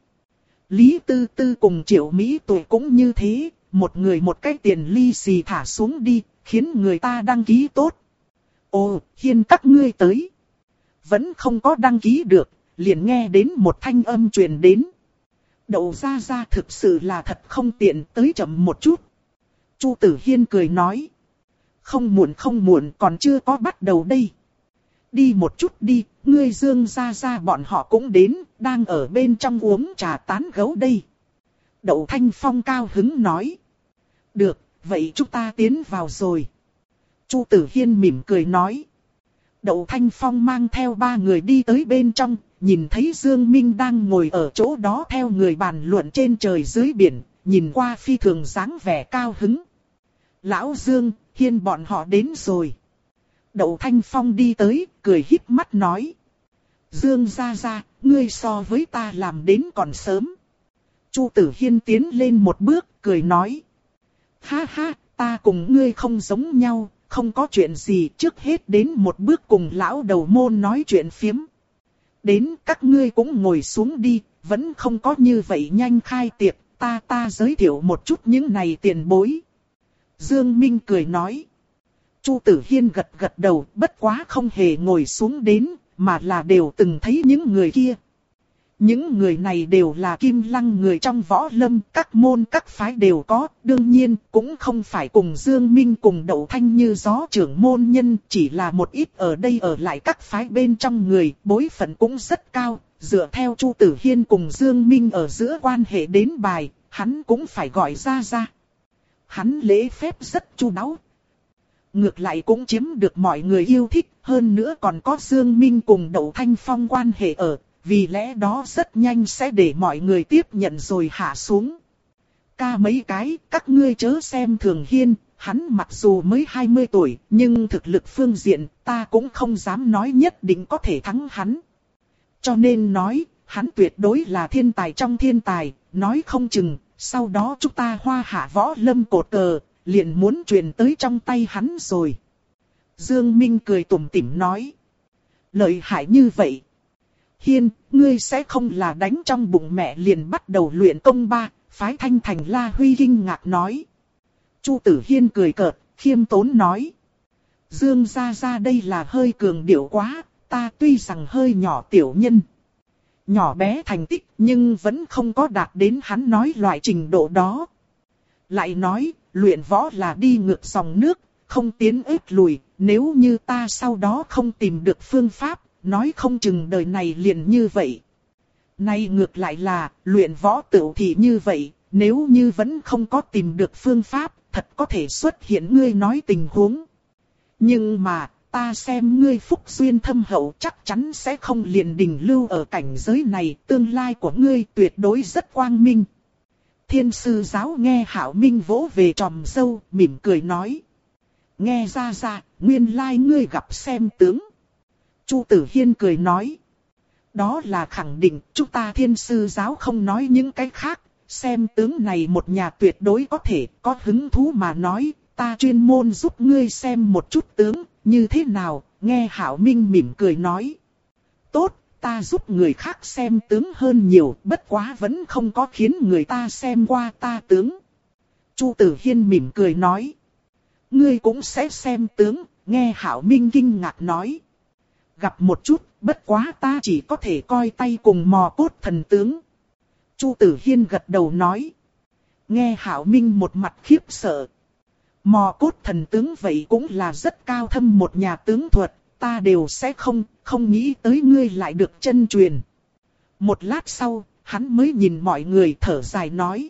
Lý Tư Tư cùng Triệu Mỹ Tuệ cũng như thế, một người một cái tiền ly xì thả xuống đi, khiến người ta đăng ký tốt. Ồ, Hiên các ngươi tới. Vẫn không có đăng ký được, liền nghe đến một thanh âm truyền đến. Đậu ra ra thực sự là thật không tiện, tới chậm một chút. Chu Tử Hiên cười nói. Không muộn không muộn, còn chưa có bắt đầu đây. Đi một chút đi, ngươi Dương ra ra bọn họ cũng đến, đang ở bên trong uống trà tán gấu đây. Đậu Thanh Phong cao hứng nói. Được, vậy chúng ta tiến vào rồi. Chu Tử Hiên mỉm cười nói. Đậu Thanh Phong mang theo ba người đi tới bên trong, nhìn thấy Dương Minh đang ngồi ở chỗ đó theo người bàn luận trên trời dưới biển, nhìn qua phi thường dáng vẻ cao hứng. Lão Dương, Hiên bọn họ đến rồi. Đậu Thanh Phong đi tới, cười híp mắt nói. Dương ra ra, ngươi so với ta làm đến còn sớm. Chu Tử Hiên tiến lên một bước, cười nói. Ha ha, ta cùng ngươi không giống nhau, không có chuyện gì, trước hết đến một bước cùng lão đầu môn nói chuyện phiếm. Đến các ngươi cũng ngồi xuống đi, vẫn không có như vậy nhanh khai tiệc, ta ta giới thiệu một chút những này tiền bối. Dương Minh cười nói. Chu Tử Hiên gật gật đầu, bất quá không hề ngồi xuống đến, mà là đều từng thấy những người kia. Những người này đều là Kim Lăng người trong võ lâm, các môn các phái đều có, đương nhiên cũng không phải cùng Dương Minh cùng Đậu Thanh như gió trưởng môn nhân, chỉ là một ít ở đây ở lại các phái bên trong người, bối phận cũng rất cao, dựa theo Chu Tử Hiên cùng Dương Minh ở giữa quan hệ đến bài, hắn cũng phải gọi ra ra. Hắn lễ phép rất chu đáo. Ngược lại cũng chiếm được mọi người yêu thích, hơn nữa còn có Dương Minh cùng Đậu Thanh Phong quan hệ ở. Vì lẽ đó rất nhanh sẽ để mọi người tiếp nhận rồi hạ xuống. Ca mấy cái, các ngươi chớ xem thường Hiên, hắn mặc dù mới hai mươi tuổi, nhưng thực lực phương diện, ta cũng không dám nói nhất định có thể thắng hắn. Cho nên nói, hắn tuyệt đối là thiên tài trong thiên tài, nói không chừng, sau đó chúng ta Hoa Hạ võ lâm cột cờ, liền muốn truyền tới trong tay hắn rồi. Dương Minh cười tủm tỉm nói. Lợi hại như vậy. Hiên, ngươi sẽ không là đánh trong bụng mẹ liền bắt đầu luyện công ba, phái Thanh Thành La Huy kinh ngạc nói. Chu Tử Hiên cười cợt, khiêm tốn nói. Dương gia gia đây là hơi cường điệu quá, ta tuy rằng hơi nhỏ tiểu nhân. Nhỏ bé thành tích nhưng vẫn không có đạt đến hắn nói loại trình độ đó. Lại nói, luyện võ là đi ngược dòng nước, không tiến ít lùi, nếu như ta sau đó không tìm được phương pháp. Nói không chừng đời này liền như vậy. Nay ngược lại là, luyện võ tựu thì như vậy, nếu như vẫn không có tìm được phương pháp, thật có thể xuất hiện ngươi nói tình huống. Nhưng mà, ta xem ngươi phúc duyên thâm hậu chắc chắn sẽ không liền đình lưu ở cảnh giới này, tương lai của ngươi tuyệt đối rất quang minh. Thiên sư giáo nghe Hạo Minh vỗ về tròm dâu, mỉm cười nói. Nghe ra ra, nguyên lai ngươi gặp xem tướng. Chu Tử Hiên cười nói. Đó là khẳng định, chúng ta thiên sư giáo không nói những cái khác, xem tướng này một nhà tuyệt đối có thể, có hứng thú mà nói, ta chuyên môn giúp ngươi xem một chút tướng, như thế nào, nghe Hạo Minh mỉm cười nói. Tốt, ta giúp người khác xem tướng hơn nhiều, bất quá vẫn không có khiến người ta xem qua ta tướng. Chu Tử Hiên mỉm cười nói. Ngươi cũng sẽ xem tướng, nghe Hạo Minh kinh ngạc nói. Gặp một chút, bất quá ta chỉ có thể coi tay cùng mò cốt thần tướng. Chu Tử Hiên gật đầu nói. Nghe Hạo Minh một mặt khiếp sợ. Mò cốt thần tướng vậy cũng là rất cao thâm một nhà tướng thuật, ta đều sẽ không, không nghĩ tới ngươi lại được chân truyền. Một lát sau, hắn mới nhìn mọi người thở dài nói.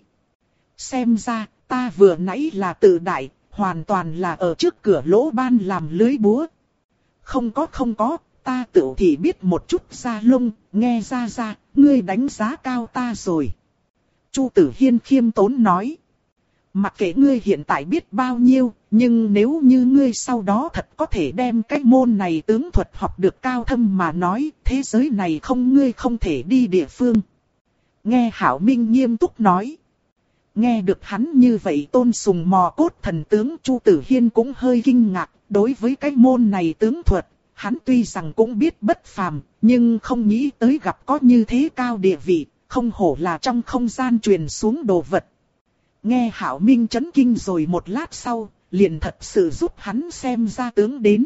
Xem ra, ta vừa nãy là tự đại, hoàn toàn là ở trước cửa lỗ ban làm lưới búa. Không có không có. Ta tự thì biết một chút ra lông, nghe ra ra, ngươi đánh giá cao ta rồi. Chu Tử Hiên khiêm tốn nói. Mặc kệ ngươi hiện tại biết bao nhiêu, nhưng nếu như ngươi sau đó thật có thể đem cái môn này tướng thuật học được cao thâm mà nói, thế giới này không ngươi không thể đi địa phương. Nghe Hạo Minh nghiêm túc nói. Nghe được hắn như vậy tôn sùng mò cốt thần tướng Chu Tử Hiên cũng hơi kinh ngạc, đối với cái môn này tướng thuật. Hắn tuy rằng cũng biết bất phàm, nhưng không nghĩ tới gặp có như thế cao địa vị, không hổ là trong không gian truyền xuống đồ vật. Nghe Hạo Minh chấn kinh rồi một lát sau, liền thật sự giúp hắn xem ra tướng đến.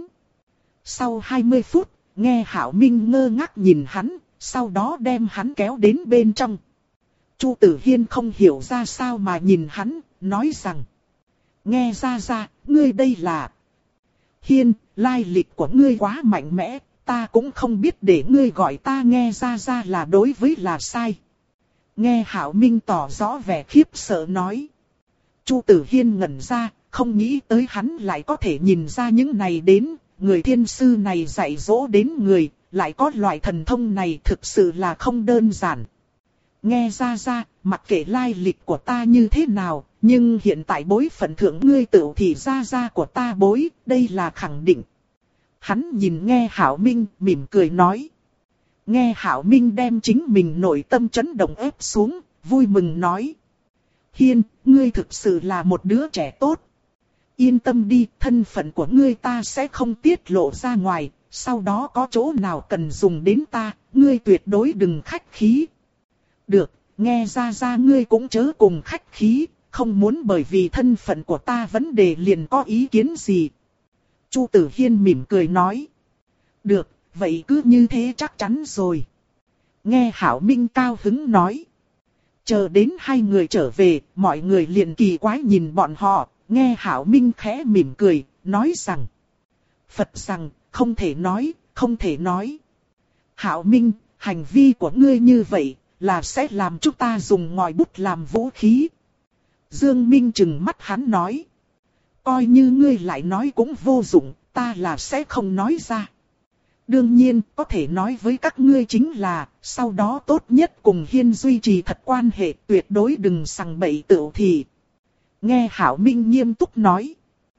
Sau hai mươi phút, nghe Hạo Minh ngơ ngác nhìn hắn, sau đó đem hắn kéo đến bên trong. Chu Tử Hiên không hiểu ra sao mà nhìn hắn, nói rằng. Nghe ra ra, ngươi đây là... Hiên, lai lịch của ngươi quá mạnh mẽ, ta cũng không biết để ngươi gọi ta nghe ra ra là đối với là sai. Nghe Hạo Minh tỏ rõ vẻ khiếp sợ nói. Chu Tử Hiên ngẩn ra, không nghĩ tới hắn lại có thể nhìn ra những này đến, người thiên sư này dạy dỗ đến người, lại có loại thần thông này thực sự là không đơn giản. Nghe ra ra, mặc kệ lai lịch của ta như thế nào, nhưng hiện tại bối phận thượng ngươi tự thì ra ra của ta bối, đây là khẳng định. Hắn nhìn nghe Hạo Minh, mỉm cười nói. Nghe Hạo Minh đem chính mình nội tâm chấn động ép xuống, vui mừng nói. Hiên, ngươi thực sự là một đứa trẻ tốt. Yên tâm đi, thân phận của ngươi ta sẽ không tiết lộ ra ngoài, sau đó có chỗ nào cần dùng đến ta, ngươi tuyệt đối đừng khách khí. Được, nghe ra ra ngươi cũng chớ cùng khách khí, không muốn bởi vì thân phận của ta vấn đề liền có ý kiến gì. Chu Tử Hiên mỉm cười nói. Được, vậy cứ như thế chắc chắn rồi. Nghe Hảo Minh cao hứng nói. Chờ đến hai người trở về, mọi người liền kỳ quái nhìn bọn họ, nghe Hảo Minh khẽ mỉm cười, nói rằng. Phật rằng, không thể nói, không thể nói. Hảo Minh, hành vi của ngươi như vậy, là sẽ làm chúng ta dùng ngòi bút làm vũ khí. Dương Minh trừng mắt hắn nói. Coi như ngươi lại nói cũng vô dụng, ta là sẽ không nói ra. Đương nhiên, có thể nói với các ngươi chính là, sau đó tốt nhất cùng Hiên duy trì thật quan hệ, tuyệt đối đừng sằng bậy tựu thì. Nghe Hảo Minh nghiêm túc nói.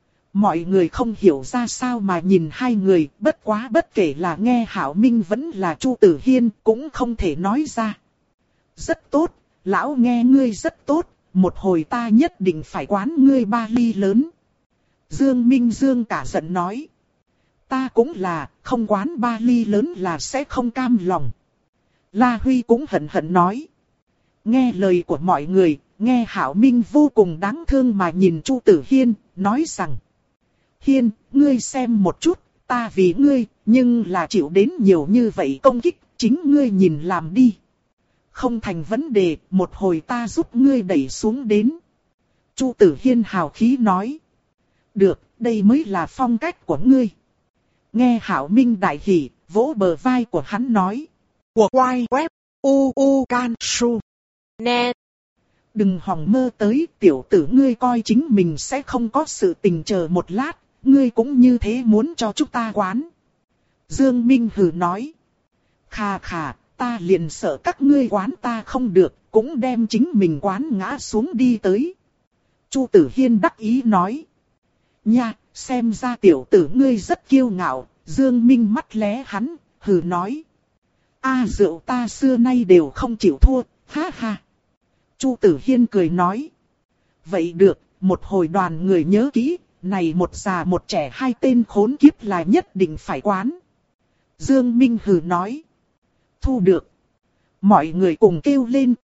Mọi người không hiểu ra sao mà nhìn hai người, bất quá bất kể là nghe Hảo Minh vẫn là Chu Tử Hiên, cũng không thể nói ra. Rất tốt, lão nghe ngươi rất tốt, một hồi ta nhất định phải quán ngươi ba ly lớn. Dương Minh Dương cả giận nói. Ta cũng là, không quán ba ly lớn là sẽ không cam lòng. La Huy cũng hận hận nói. Nghe lời của mọi người, nghe Hảo Minh vô cùng đáng thương mà nhìn Chu Tử Hiên, nói rằng. Hiên, ngươi xem một chút, ta vì ngươi, nhưng là chịu đến nhiều như vậy công kích, chính ngươi nhìn làm đi. Không thành vấn đề, một hồi ta giúp ngươi đẩy xuống đến. Chu Tử Hiên hào khí nói. Được, đây mới là phong cách của ngươi. Nghe Hảo Minh đại hỉ, vỗ bờ vai của hắn nói. Của quay web, u u can su. Nè. Đừng hòng mơ tới, tiểu tử ngươi coi chính mình sẽ không có sự tình, chờ một lát, ngươi cũng như thế muốn cho chúng ta quán. Dương Minh hừ nói. Khà khà, ta liền sợ các ngươi quán ta không được, cũng đem chính mình quán ngã xuống đi tới. Chu Tử Hiên đắc ý nói. Nha, xem ra tiểu tử ngươi rất kiêu ngạo. Dương Minh mắt lé hắn, hừ nói. A rượu ta xưa nay đều không chịu thua, ha ha. Chu Tử Hiên cười nói. Vậy được, một hồi đoàn người nhớ kỹ, này một già một trẻ hai tên khốn kiếp là nhất định phải quán. Dương Minh hừ nói. Thu được. Mọi người cùng kêu lên